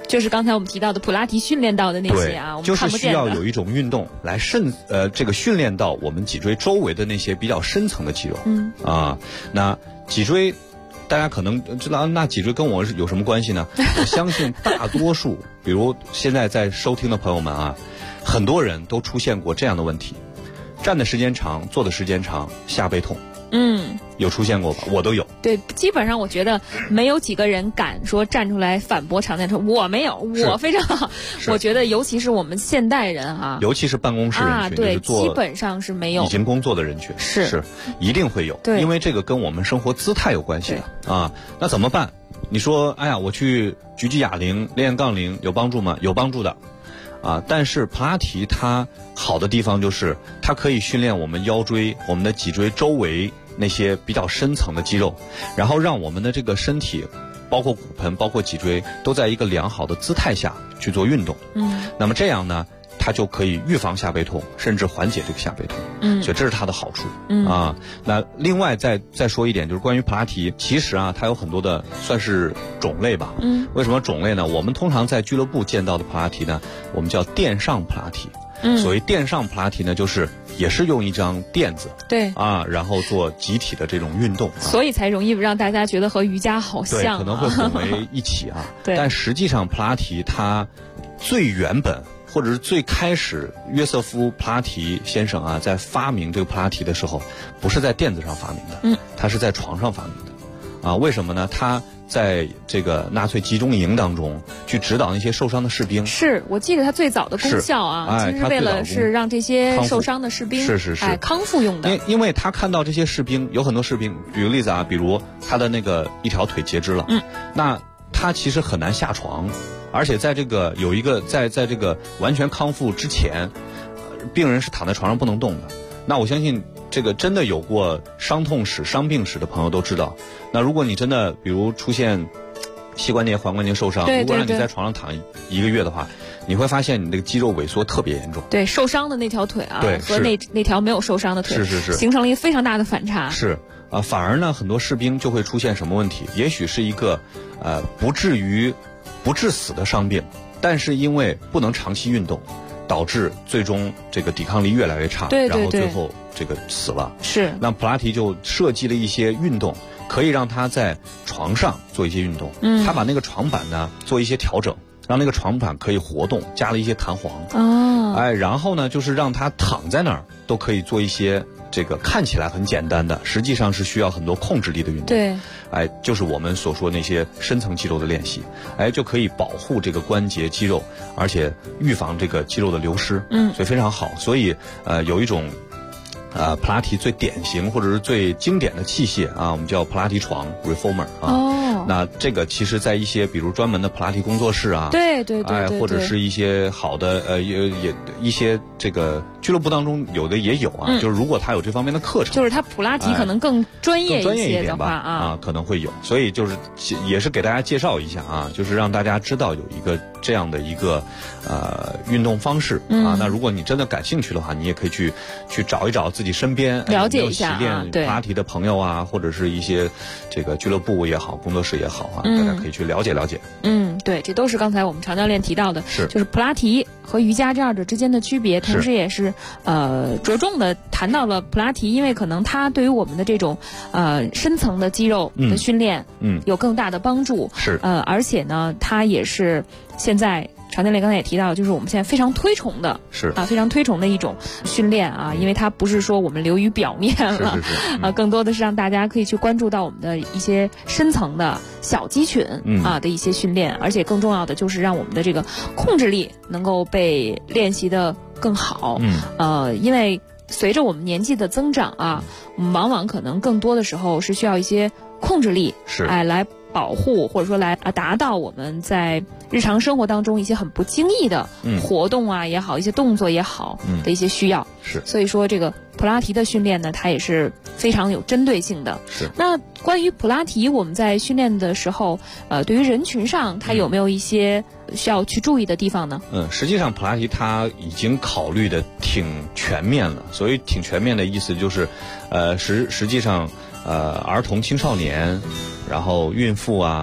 就是刚才我们提到的普拉提训练到的那些啊，我们看不见的。 就是需要有一种运动来这个训练到我们脊椎周围的那些比较深层的肌肉。那脊椎。大家可能知道，那脊椎跟我有什么关系呢？我相信大多数，比如现在在收听的朋友们啊，很多人都出现过这样的问题：站的时间长，坐的时间长，下背痛。有出现过吧？我都有。 对，基本上我觉得没有几个人敢说站出来反驳常见说我没有，我非常好。我觉得尤其是我们现代人哈， 尤其是办公室人群， 对，基本上是没有。 已经工作的人群是一定会有， 对， 因为这个跟我们生活姿态有关系的啊。那怎么办？你说，哎呀，我去举哑铃、练杠铃有帮助吗？有帮助的。但是普拉提它好的地方就是它可以训练我们腰椎、我们的脊椎周围那些比较深层的肌肉，然后让我们的这个身体，包括骨盆、包括脊椎，都在一个良好的姿态下去做运动。那么这样呢，它就可以预防下背痛，甚至缓解这个下背痛。所以这是它的好处。那另外再说一点，就是关于普拉提，其实它有很多的算是种类吧。为什么种类呢？我们通常在俱乐部见到的普拉提呢，我们叫垫上普拉提。所谓垫上普拉提呢，就是也是用一张垫子， 对然后做集体的这种运动， 所以才容易让大家觉得和瑜伽好像， 对，可能会混为一起对， 但实际上普拉提它最原本或者是最开始，约瑟夫普拉提先生在发明这个普拉提的时候，不是在垫子上发明的，他是在床上发明的，为什么呢？他在这个纳粹集中营当中去指导那些受伤的士兵。 是我记得他最早的功效其实为了是让这些受伤的士兵康复用的。 因为他看到这些士兵，有很多士兵，举个例子比如他的那个一条腿截肢了，那他其实很难下床，而且在这个有一个在这个完全康复之前，病人是躺在床上不能动的。那我相信这个真的有过伤痛史、伤病史的朋友都知道。那如果你真的比如出现膝关节、踝关节受伤，如果让你在床上躺1个月的话，你会发现你这个肌肉萎缩特别严重。 对，受伤的那条腿对， 和那条没有受伤的腿是形成了一个非常大的反差。 是反而呢，很多士兵就会出现什么问题？也许是一个不致死的伤病，但是因为不能长期运动，导致最终这个抵抗力越来越差，然后最后这个死了。 是。 那普拉提就设计了一些运动，可以让他在床上做一些运动。他把那个床板呢做一些调整，让那个床板可以活动，加了一些弹簧。然后呢，就是让他躺在那儿都可以做一些这个看起来很简单的，实际上是需要很多控制力的运动。 对。 就是我们所说那些深层肌肉的练习，就可以保护这个关节肌肉，而且预防这个肌肉的流失。所以非常好。所以有一种普拉提最典型或者是最经典的器械我们叫普拉提床 reformer 那这个其实在一些比如专门的普拉提工作室对， 或者是一些好的也一些这个俱乐部当中有的也有就是如果他有这方面的课程， 就是他普拉提可能更专业一些的话可能会有。所以就是也是给大家介绍一下就是让大家知道有一个这样的一个运动方式那如果你真的感兴趣的话，你也可以去找一找自己身边了解一下习练普拉提的朋友或者是一些这个俱乐部也好，工作室也好大家可以去了解了解。 对，这都是刚才我们常教练提到的，就是普拉提和瑜伽这二者之间的区别，同时也是着重的谈到了普拉提，因为可能它对于我们的这种深层的肌肉的训练有更大的帮助。而且呢，它也是现在常教练刚才也提到，就是我们现在非常推崇的，非常推崇的一种训练因为它不是说我们流于表面了，更多的是让大家可以去关注到我们的一些深层的小肌群的一些训练，而且更重要的就是让我们的这个控制力能够被练习的更好。因为随着我们年纪的增长我们往往可能更多的时候是需要一些控制力来保护，或者说来达到我们在日常生活当中一些很不经意的活动也好，一些动作也好的一些需要。所以说这个普拉提的训练呢，它也是非常有针对性的。那关于普拉提，我们在训练的时候对于人群上它有没有一些需要去注意的地方呢？ 实际上普拉提它已经考虑的挺全面了。所以挺全面的意思就是实际上儿童青少年，然后孕妇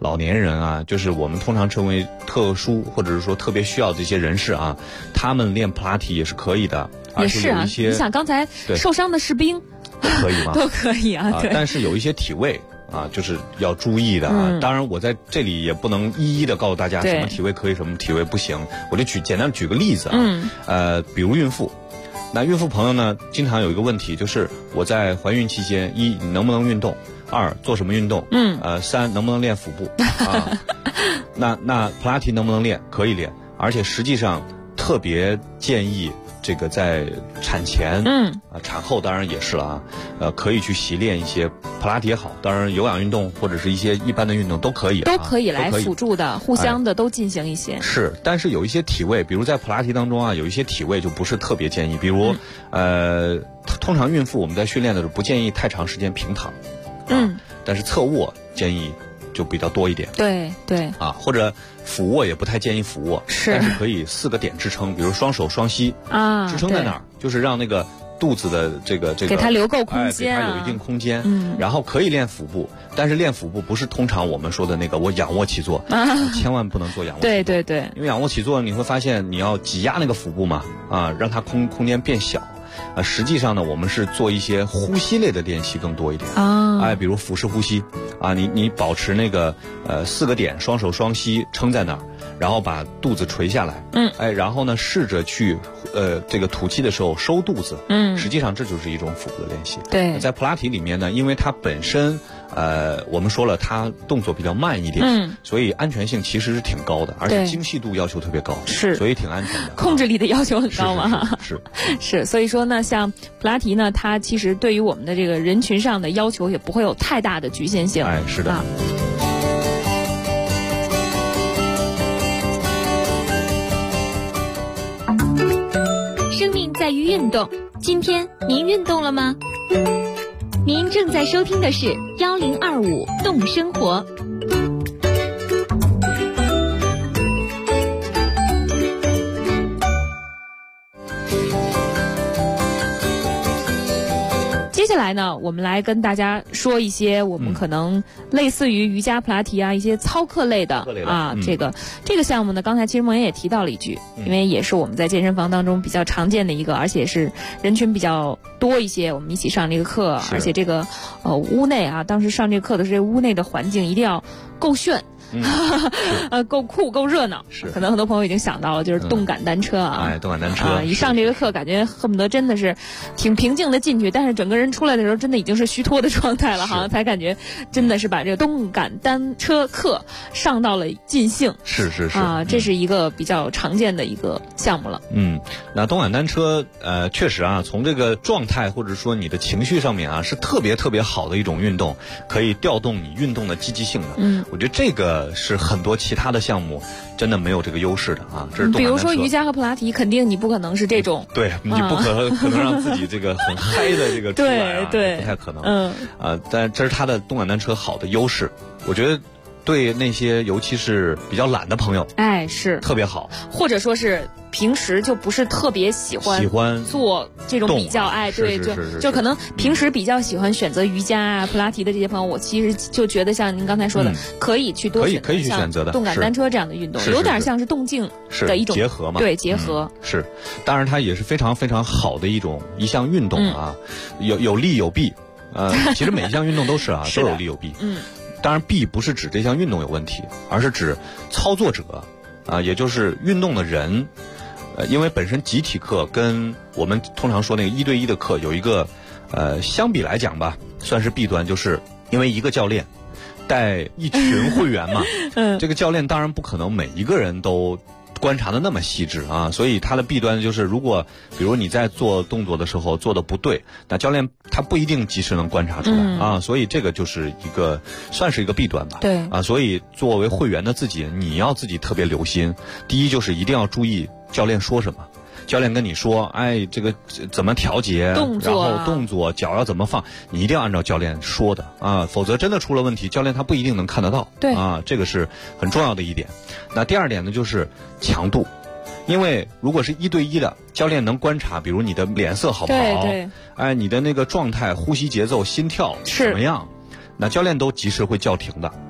老年人啊，就是我们通常称为特殊或者是说特别需要的一些人士啊，他们练普拉提也是可以的。 也是啊，你想刚才受伤的士兵可以吗？ 都可以啊，对。 但是有一些体位啊，就是要注意的啊。当然，我在这里也不能一一的告诉大家什么体位可以，什么体位不行。我就简单举个例子啊，比如孕妇。那孕妇朋友呢，经常有一个问题，就是我在怀孕期间，一你能不能运动，二做什么运动，三能不能练腹部啊？那普拉提能不能练？可以练，而且实际上特别建议这个在产前，产后当然也是了啊，可以去习练一些普拉提也好，当然有氧运动或者是一些一般的运动都可以， 都可以来辅助的，互相的都进行一些。 是，但是有一些体位，比如在普拉提当中啊，有一些体位就不是特别建议，比如通常孕妇我们在训练的时候不建议太长时间平躺，但是侧卧建议就比较多一点。 对对啊，或者俯卧也不太建议俯卧，但是可以4个点支撑，比如双手双膝啊，支撑在那儿，就是让那个肚子的这个给它留够空间， 给它有一定空间。然后可以练腹部，但是练腹部不是通常我们说的那个我仰卧起坐，千万不能做仰卧起坐。 对对对，因为仰卧起坐你会发现你要挤压那个腹部嘛，让它空间变小。实际上呢，我们是做一些呼吸类的练习更多一点比如腹式呼吸啊，你保持那个4个点，双手双膝撑在那儿，然后把肚子垂下来，然后呢试着去这个吐气的时候收肚子，实际上这就是一种腹部的练习。 对， 在普拉提里面呢，因为它本身我们说了它动作比较慢一点，所以安全性其实是挺高的，而且精细度要求特别高， 是， 所以挺安全的， 控制力的要求很高嘛， 是， 所以说呢，像普拉提呢，它其实对于我们的这个人群上的要求也不会有太大的局限性。 是的。 生命在于运动，今天您运动了吗？您正在收听的是1025动生活。 接下来呢，我们来跟大家说一些我们可能类似于瑜伽、普拉提啊一些操课类的这个项目呢，刚才其实梦妍也提到了一句，因为也是我们在健身房当中比较常见的一个，而且是人群比较多一些，我们一起上这个课，而且这个屋内啊，当时上这个课的是屋内的环境一定要够炫。够酷够热闹， 是可能很多朋友已经想到了，就是动感单车啊， 动感单车一上这个课，感觉恨不得真的是挺平静的进去，但是整个人出来的时候，真的已经是虚脱的状态了，好像才感觉真的是把这个动感单车课上到了尽兴。 是这是一个比较常见的一个项目了。 那动感单车确实啊，从这个状态或者说你的情绪上面啊，是特别特别好的一种运动，可以调动你运动的积极性的。我觉得这个是很多其他的项目真的没有这个优势的啊。这是动感单车。比如说瑜伽和普拉提，肯定你不可能是这种。 对，你不可能让自己这个很嗨的这个出来对， 不太可能。但这是它的动感单车好的优势，我觉得。对那些尤其是比较懒的朋友， 是特别好， 或者说是平时就不是特别喜欢做这种比较，对，就可能平时比较喜欢选择瑜伽啊、普拉提的这些朋友，我其实就觉得像您刚才说的，可以去多可以去选择的动感单车这样的运动，有点像是动静的一种结合嘛， 对，结合是，当然它也是非常非常好的一项运动啊，有利有弊，其实每一项运动都是啊，都有利有弊，当然，弊不是指这项运动有问题，而是指操作者，也就是运动的人，因为本身集体课跟我们通常说那个1对1的课有一个，相比来讲吧，算是弊端，就是因为一个教练带一群会员嘛，这个教练当然不可能每一个人都观察的那么细致啊，所以它的弊端就是，如果比如你在做动作的时候做的不对，那教练他不一定及时能观察出来啊，所以这个就是算是一个弊端吧。 对啊， 所以作为会员的自己，你要自己特别留心。第一就是一定要注意教练说什么。教练跟你说，这个怎么调节，然后动作脚要怎么放，你一定要按照教练说的啊，否则真的出了问题，教练他不一定能看得到。 对啊，这个是很重要的一点。那第二点呢，就是强度，因为如果是1对1的，教练能观察，比如你的脸色好不好， 对， 你的那个状态、呼吸节奏、心跳怎么样，那教练都及时会叫停的。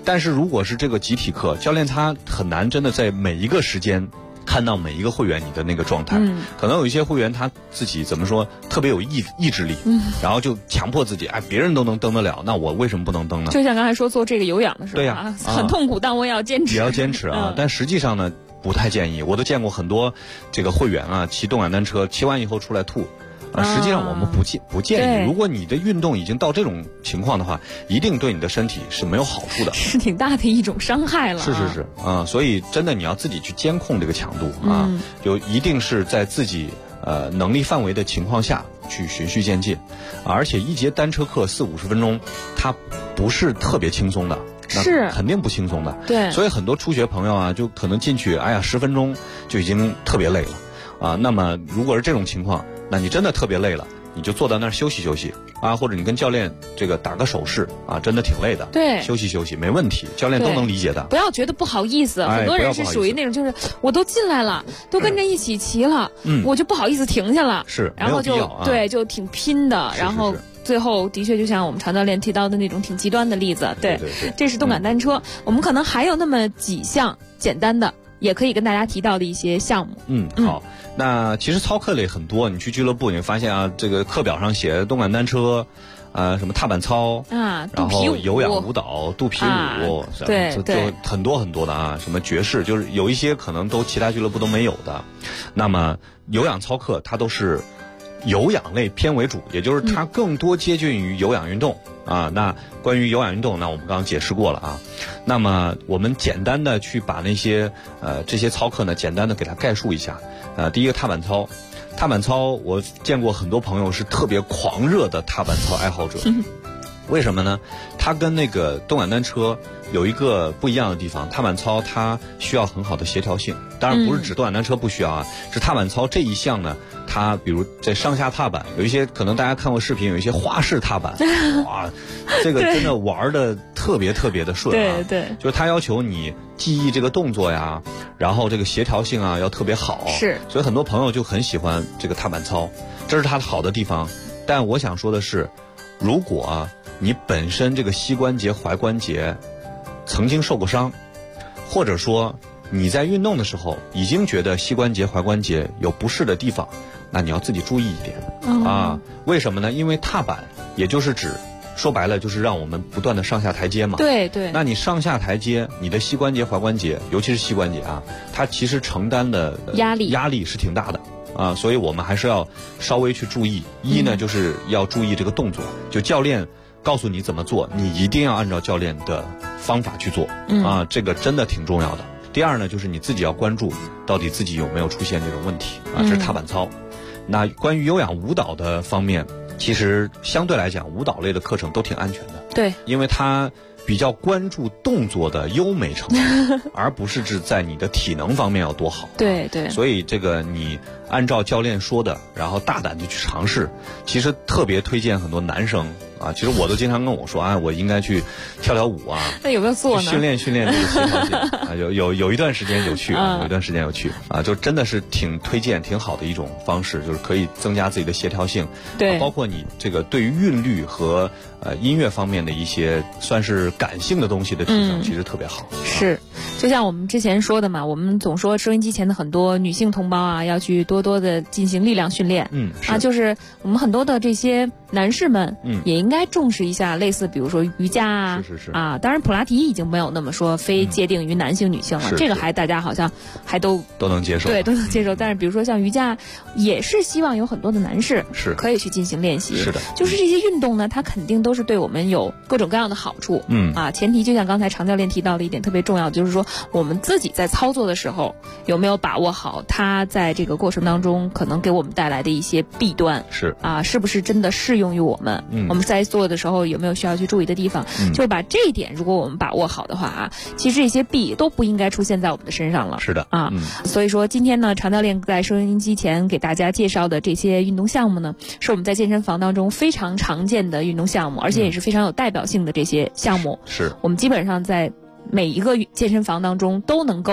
但是如果是这个集体课，教练他很难真的在每一个时间看到每一个会员你的那个状态，可能有一些会员他自己怎么说特别有意志力，然后就强迫自己，哎，别人都能蹬得了，那我为什么不能蹬呢？ 就像刚才说做这个有氧的时候， 对呀， 很痛苦，但我也要坚持， 也要坚持啊。但实际上呢，不太建议。我都见过很多这个会员啊，骑动感单车骑完以后出来吐。实际上我们不建议，如果你的运动已经到这种情况的话，一定对你的身体是没有好处的， 是挺大的一种伤害了。 是啊，所以真的你要自己去监控这个强度啊，就一定是在自己能力范围的情况下去循序渐进，而且一节单车课40-50分钟，它不是特别轻松的。是肯定不轻松的， 对， 所以很多初学朋友啊，就可能进去，哎呀，10分钟就已经特别累了啊。那么如果是这种情况，那你真的特别累了，你就坐到那儿休息休息啊，或者你跟教练这个打个手势啊，真的挺累的， 对， 休息休息没问题，教练都能理解的。 不要觉得不好意思，很多人是属于那种就是我都进来了，都跟着一起骑了，我就不好意思停下了， 是， 然后就对，就挺拼的，然后。最后的确就像我们常教练提到的那种挺极端的例子，对，这是动感单车。我们可能还有那么几项简单的，也可以跟大家提到的一些项目。 好，那其实操课类很多，你去俱乐部你会发现啊，这个课表上写动感单车。什么踏板操啊， 然后有氧舞蹈、肚皮舞， 对， 就很多很多的啊，什么爵士，就是有一些可能都其他俱乐部都没有的。那么有氧操课它都是有氧类偏为主，也就是它更多接近于有氧运动啊。那关于有氧运动，那我们刚刚解释过了啊。那么我们简单的去把那些这些操课呢，简单的给它概述一下。第一个踏板操。踏板操，我见过很多朋友是特别狂热的踏板操爱好者，为什么呢？它跟那个动感单车有一个不一样的地方，踏板操它需要很好的协调性，当然不是指动感单车不需要啊，是踏板操这一项呢，它比如在上下踏板，有一些可能大家看过视频，有一些花式踏板，哇，这个真的玩的特别特别的顺啊， 对， 就是它要求你记忆这个动作呀，然后这个协调性啊要特别好， 是， 所以很多朋友就很喜欢这个踏板操，这是它好的地方。但我想说的是，如果你本身这个膝关节、踝关节曾经受过伤，或者说你在运动的时候已经觉得膝关节、踝关节有不适的地方，那你要自己注意一点啊。为什么呢？因为踏板也就是指说白了就是让我们不断的上下台阶嘛。 对。 那你上下台阶，你的膝关节、踝关节，尤其是膝关节啊，它其实承担的压力是挺大的啊，所以我们还是要稍微去注意。一呢，就是要注意这个动作，就教练告诉你怎么做，你一定要按照教练的方法去做啊，这个真的挺重要的。第二呢，就是你自己要关注到底自己有没有出现这种问题啊，这是踏板操。那关于有氧舞蹈的方面，其实相对来讲，舞蹈类的课程都挺安全的。 对， 因为它比较关注动作的优美程度，而不是指在你的体能方面要多好。 对。 所以这个你按照教练说的，然后大胆的去尝试。其实特别推荐很多男生啊，其实我都经常跟我说，我应该去跳跳舞啊。 那有没有做呢？ 训练这个协调性啊，有一段时间有去啊，有一段时间有去啊，就真的是挺推荐、挺好的一种方式，就是可以增加自己的协调性。 对， 包括你这个对于韵律和音乐方面的一些算是感性的东西的提升，其实特别好。 是，就像我们之前说的嘛，我们总说收音机前的很多女性同胞啊，要去多多的进行力量训练。就是我们很多的这些男士们，也应该重视一下类似比如说瑜伽啊，啊，当然普拉提已经没有那么说非界定于男性女性了，这个还大家好像还都能接受， 对，都能接受。但是比如说像瑜伽，也是希望有很多的男士可以去进行练习。 是的， 就是这些运动呢，它肯定都是对我们有各种各样的好处。前提就像刚才常教练提到的一点特别重要，就是说我们自己在操作的时候有没有把握好它在这个过程当中可能给我们带来的一些弊端，是不是真的适用于我们？我们在做的时候有没有需要去注意的地方？就是把这一点如果我们把握好的话其实这些弊都不应该出现在我们的身上了。 是的所以说今天呢，常教练在收音机前给大家介绍的这些运动项目呢，是我们在健身房当中非常常见的运动项目，而且也是非常有代表性的这些项目。 是我们基本上在每一个健身房当中都能够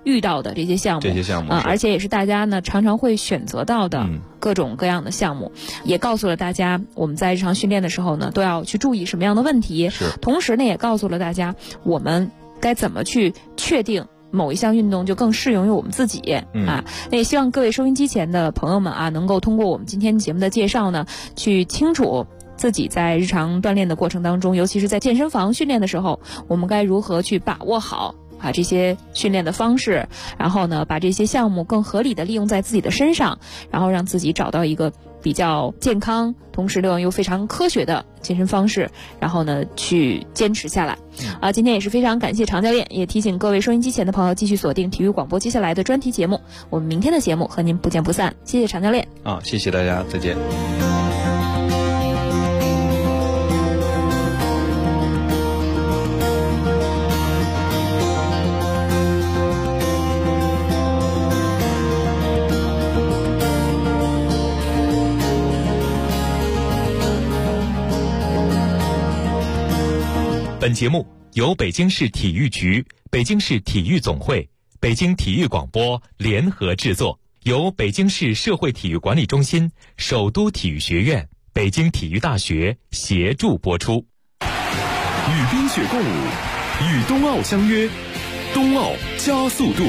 遇到的这些项目而且也是大家呢常常会选择到的各种各样的项目，也告诉了大家我们在日常训练的时候呢都要去注意什么样的问题，同时呢也告诉了大家我们该怎么去确定某一项运动就更适用于我们自己那也希望各位收音机前的朋友们能够通过我们今天节目的介绍呢，去清楚自己在日常锻炼的过程当中，尤其是在健身房训练的时候，我们该如何去把握好这些训练的方式，然后呢把这些项目更合理的利用在自己的身上，然后让自己找到一个比较健康同时又非常科学的健身方式，然后呢去坚持下来今天也是非常感谢常教练，也提醒各位收音机前的朋友继续锁定体育广播接下来的专题节目，我们明天的节目和您不见不散。谢谢常教练谢谢大家，再见。 本节目由北京市体育局、北京市体育总会、北京体育广播联合制作，由北京市社会体育管理中心、首都体育学院、北京体育大学协助播出。 与冰雪共舞，与冬奥相约，冬奥加速度。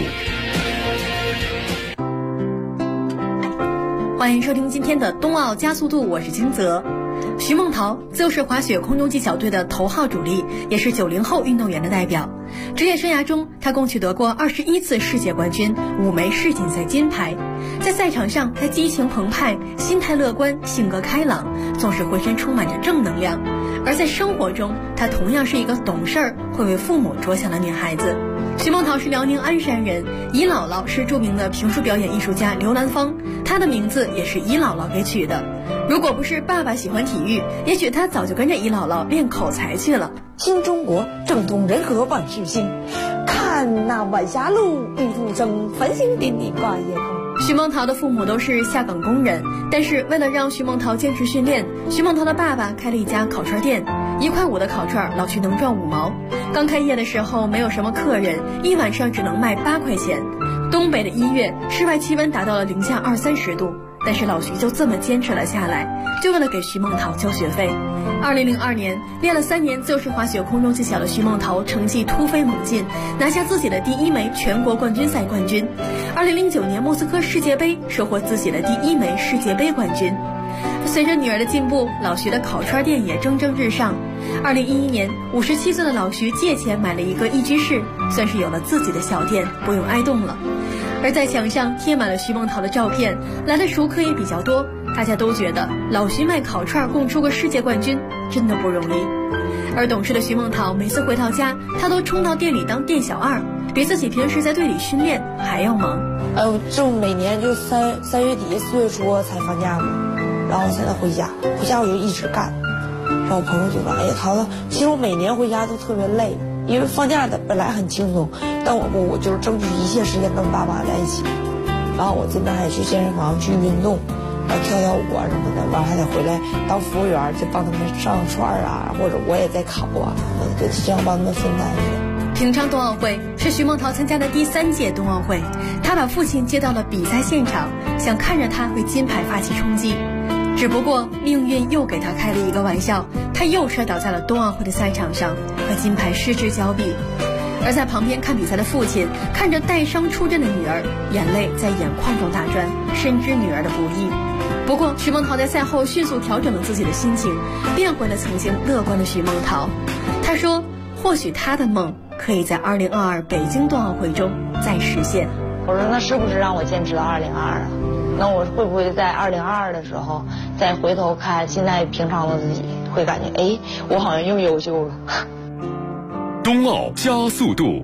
欢迎收听今天的冬奥加速度，我是金泽。徐梦桃自由式滑雪空中技巧队的头号主力，也是90后运动员的代表。职业生涯中，他共取得过21次世界冠军，5枚世锦赛金牌。在赛场上，他激情澎湃，心态乐观，性格开朗，总是浑身充满着正能量。而在生活中，她同样是一个懂事儿、会为父母着想的女孩子。徐梦桃是辽宁鞍山人，姨姥姥是著名的评书表演艺术家刘兰芳，她的名字也是姨姥姥给取的。如果不是爸爸喜欢体育，也许她早就跟着姨姥姥练口才去了。 新中国正统人和万事兴，看那晚霞路，玉兔生，繁星点点挂夜空。 徐梦桃的父母都是下岗工人，但是为了让徐梦桃坚持训练，徐梦桃的爸爸开了一家烤串店，1块5的烤串，老徐能赚5毛。刚开业的时候没有什么客人，一晚上只能卖8块钱。东北的1月，室外气温达到了零下20-30度，但是老徐就这么坚持了下来，就为了给徐梦桃交学费。2002年，练了3年自由式滑雪空中技巧的徐梦桃成绩突飞猛进，拿下自己的第1枚全国冠军赛冠军。2009年莫斯科世界杯，收获自己的第1枚世界杯冠军。随着女儿的进步，老徐的烤串店也蒸蒸日上。2011年，57岁的老徐借钱买了一个1居室，算是有了自己的小店，不用挨冻了。而在墙上贴满了徐梦桃的照片，来的熟客也比较多，大家都觉得老徐卖烤串共出个世界冠军真的不容易。而懂事的徐梦桃每次回到家，她都冲到店里当店小二，比自己平时在队里训练还要忙。 就每年就3月底4月初才放假嘛，然后才能回家我就一直干。然后我朋友就说：“哎呀，桃子，其实我每年回家都特别累，因为放假的本来很轻松，但我就是争取一切时间跟爸妈在一起。然后我这边还去健身房去运动，然后跳跳舞啊什么的，完还得回来当服务员，就帮他们上串啊，或者我也在烤啊，就这样帮他们分担一点。” 平昌冬奥会是徐梦桃参加的第3届冬奥会，她把父亲接到了比赛现场，想看着他为金牌发起冲击。只不过命运又给他开了一个玩笑，他又摔倒在了冬奥会的赛场上，和金牌失之交臂。而在旁边看比赛的父亲看着带伤出阵的女儿，眼泪在眼眶中打转，深知女儿的不易。不过徐梦桃在赛后迅速调整了自己的心情，变回了曾经乐观的徐梦桃。她说或许她的梦可以在2022北京冬奥会中再实现。 我说那是不是让我坚持到2022啊？那我会不会在2022的时候再回头看现在平常的自己，会感觉哎，我好像又优秀了。 冬奥加速度。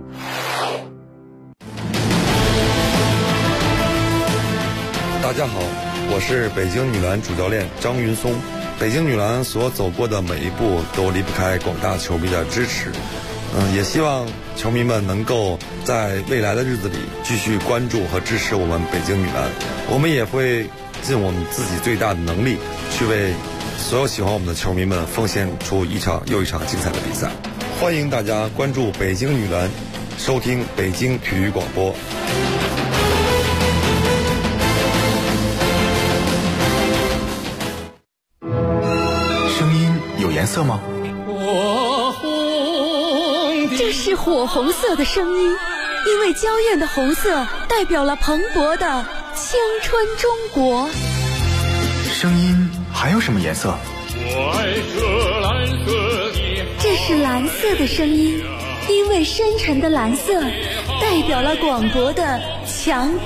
大家好，我是北京女篮主教练张云松。北京女篮所走过的每一步都离不开广大球迷的支持。也希望球迷们能够在未来的日子里继续关注和支持我们北京女篮。我们也会尽我们自己最大的能力，去为所有喜欢我们的球迷们奉献出一场又一场精彩的比赛。欢迎大家关注北京女篮收听北京体育广播。 声音有颜色吗？ 这是火红色的声音，因为娇艳的红色代表了蓬勃的青春中国。 声音还有什么颜色？ 这是蓝色的声音，因为深沉的蓝色代表了广博的强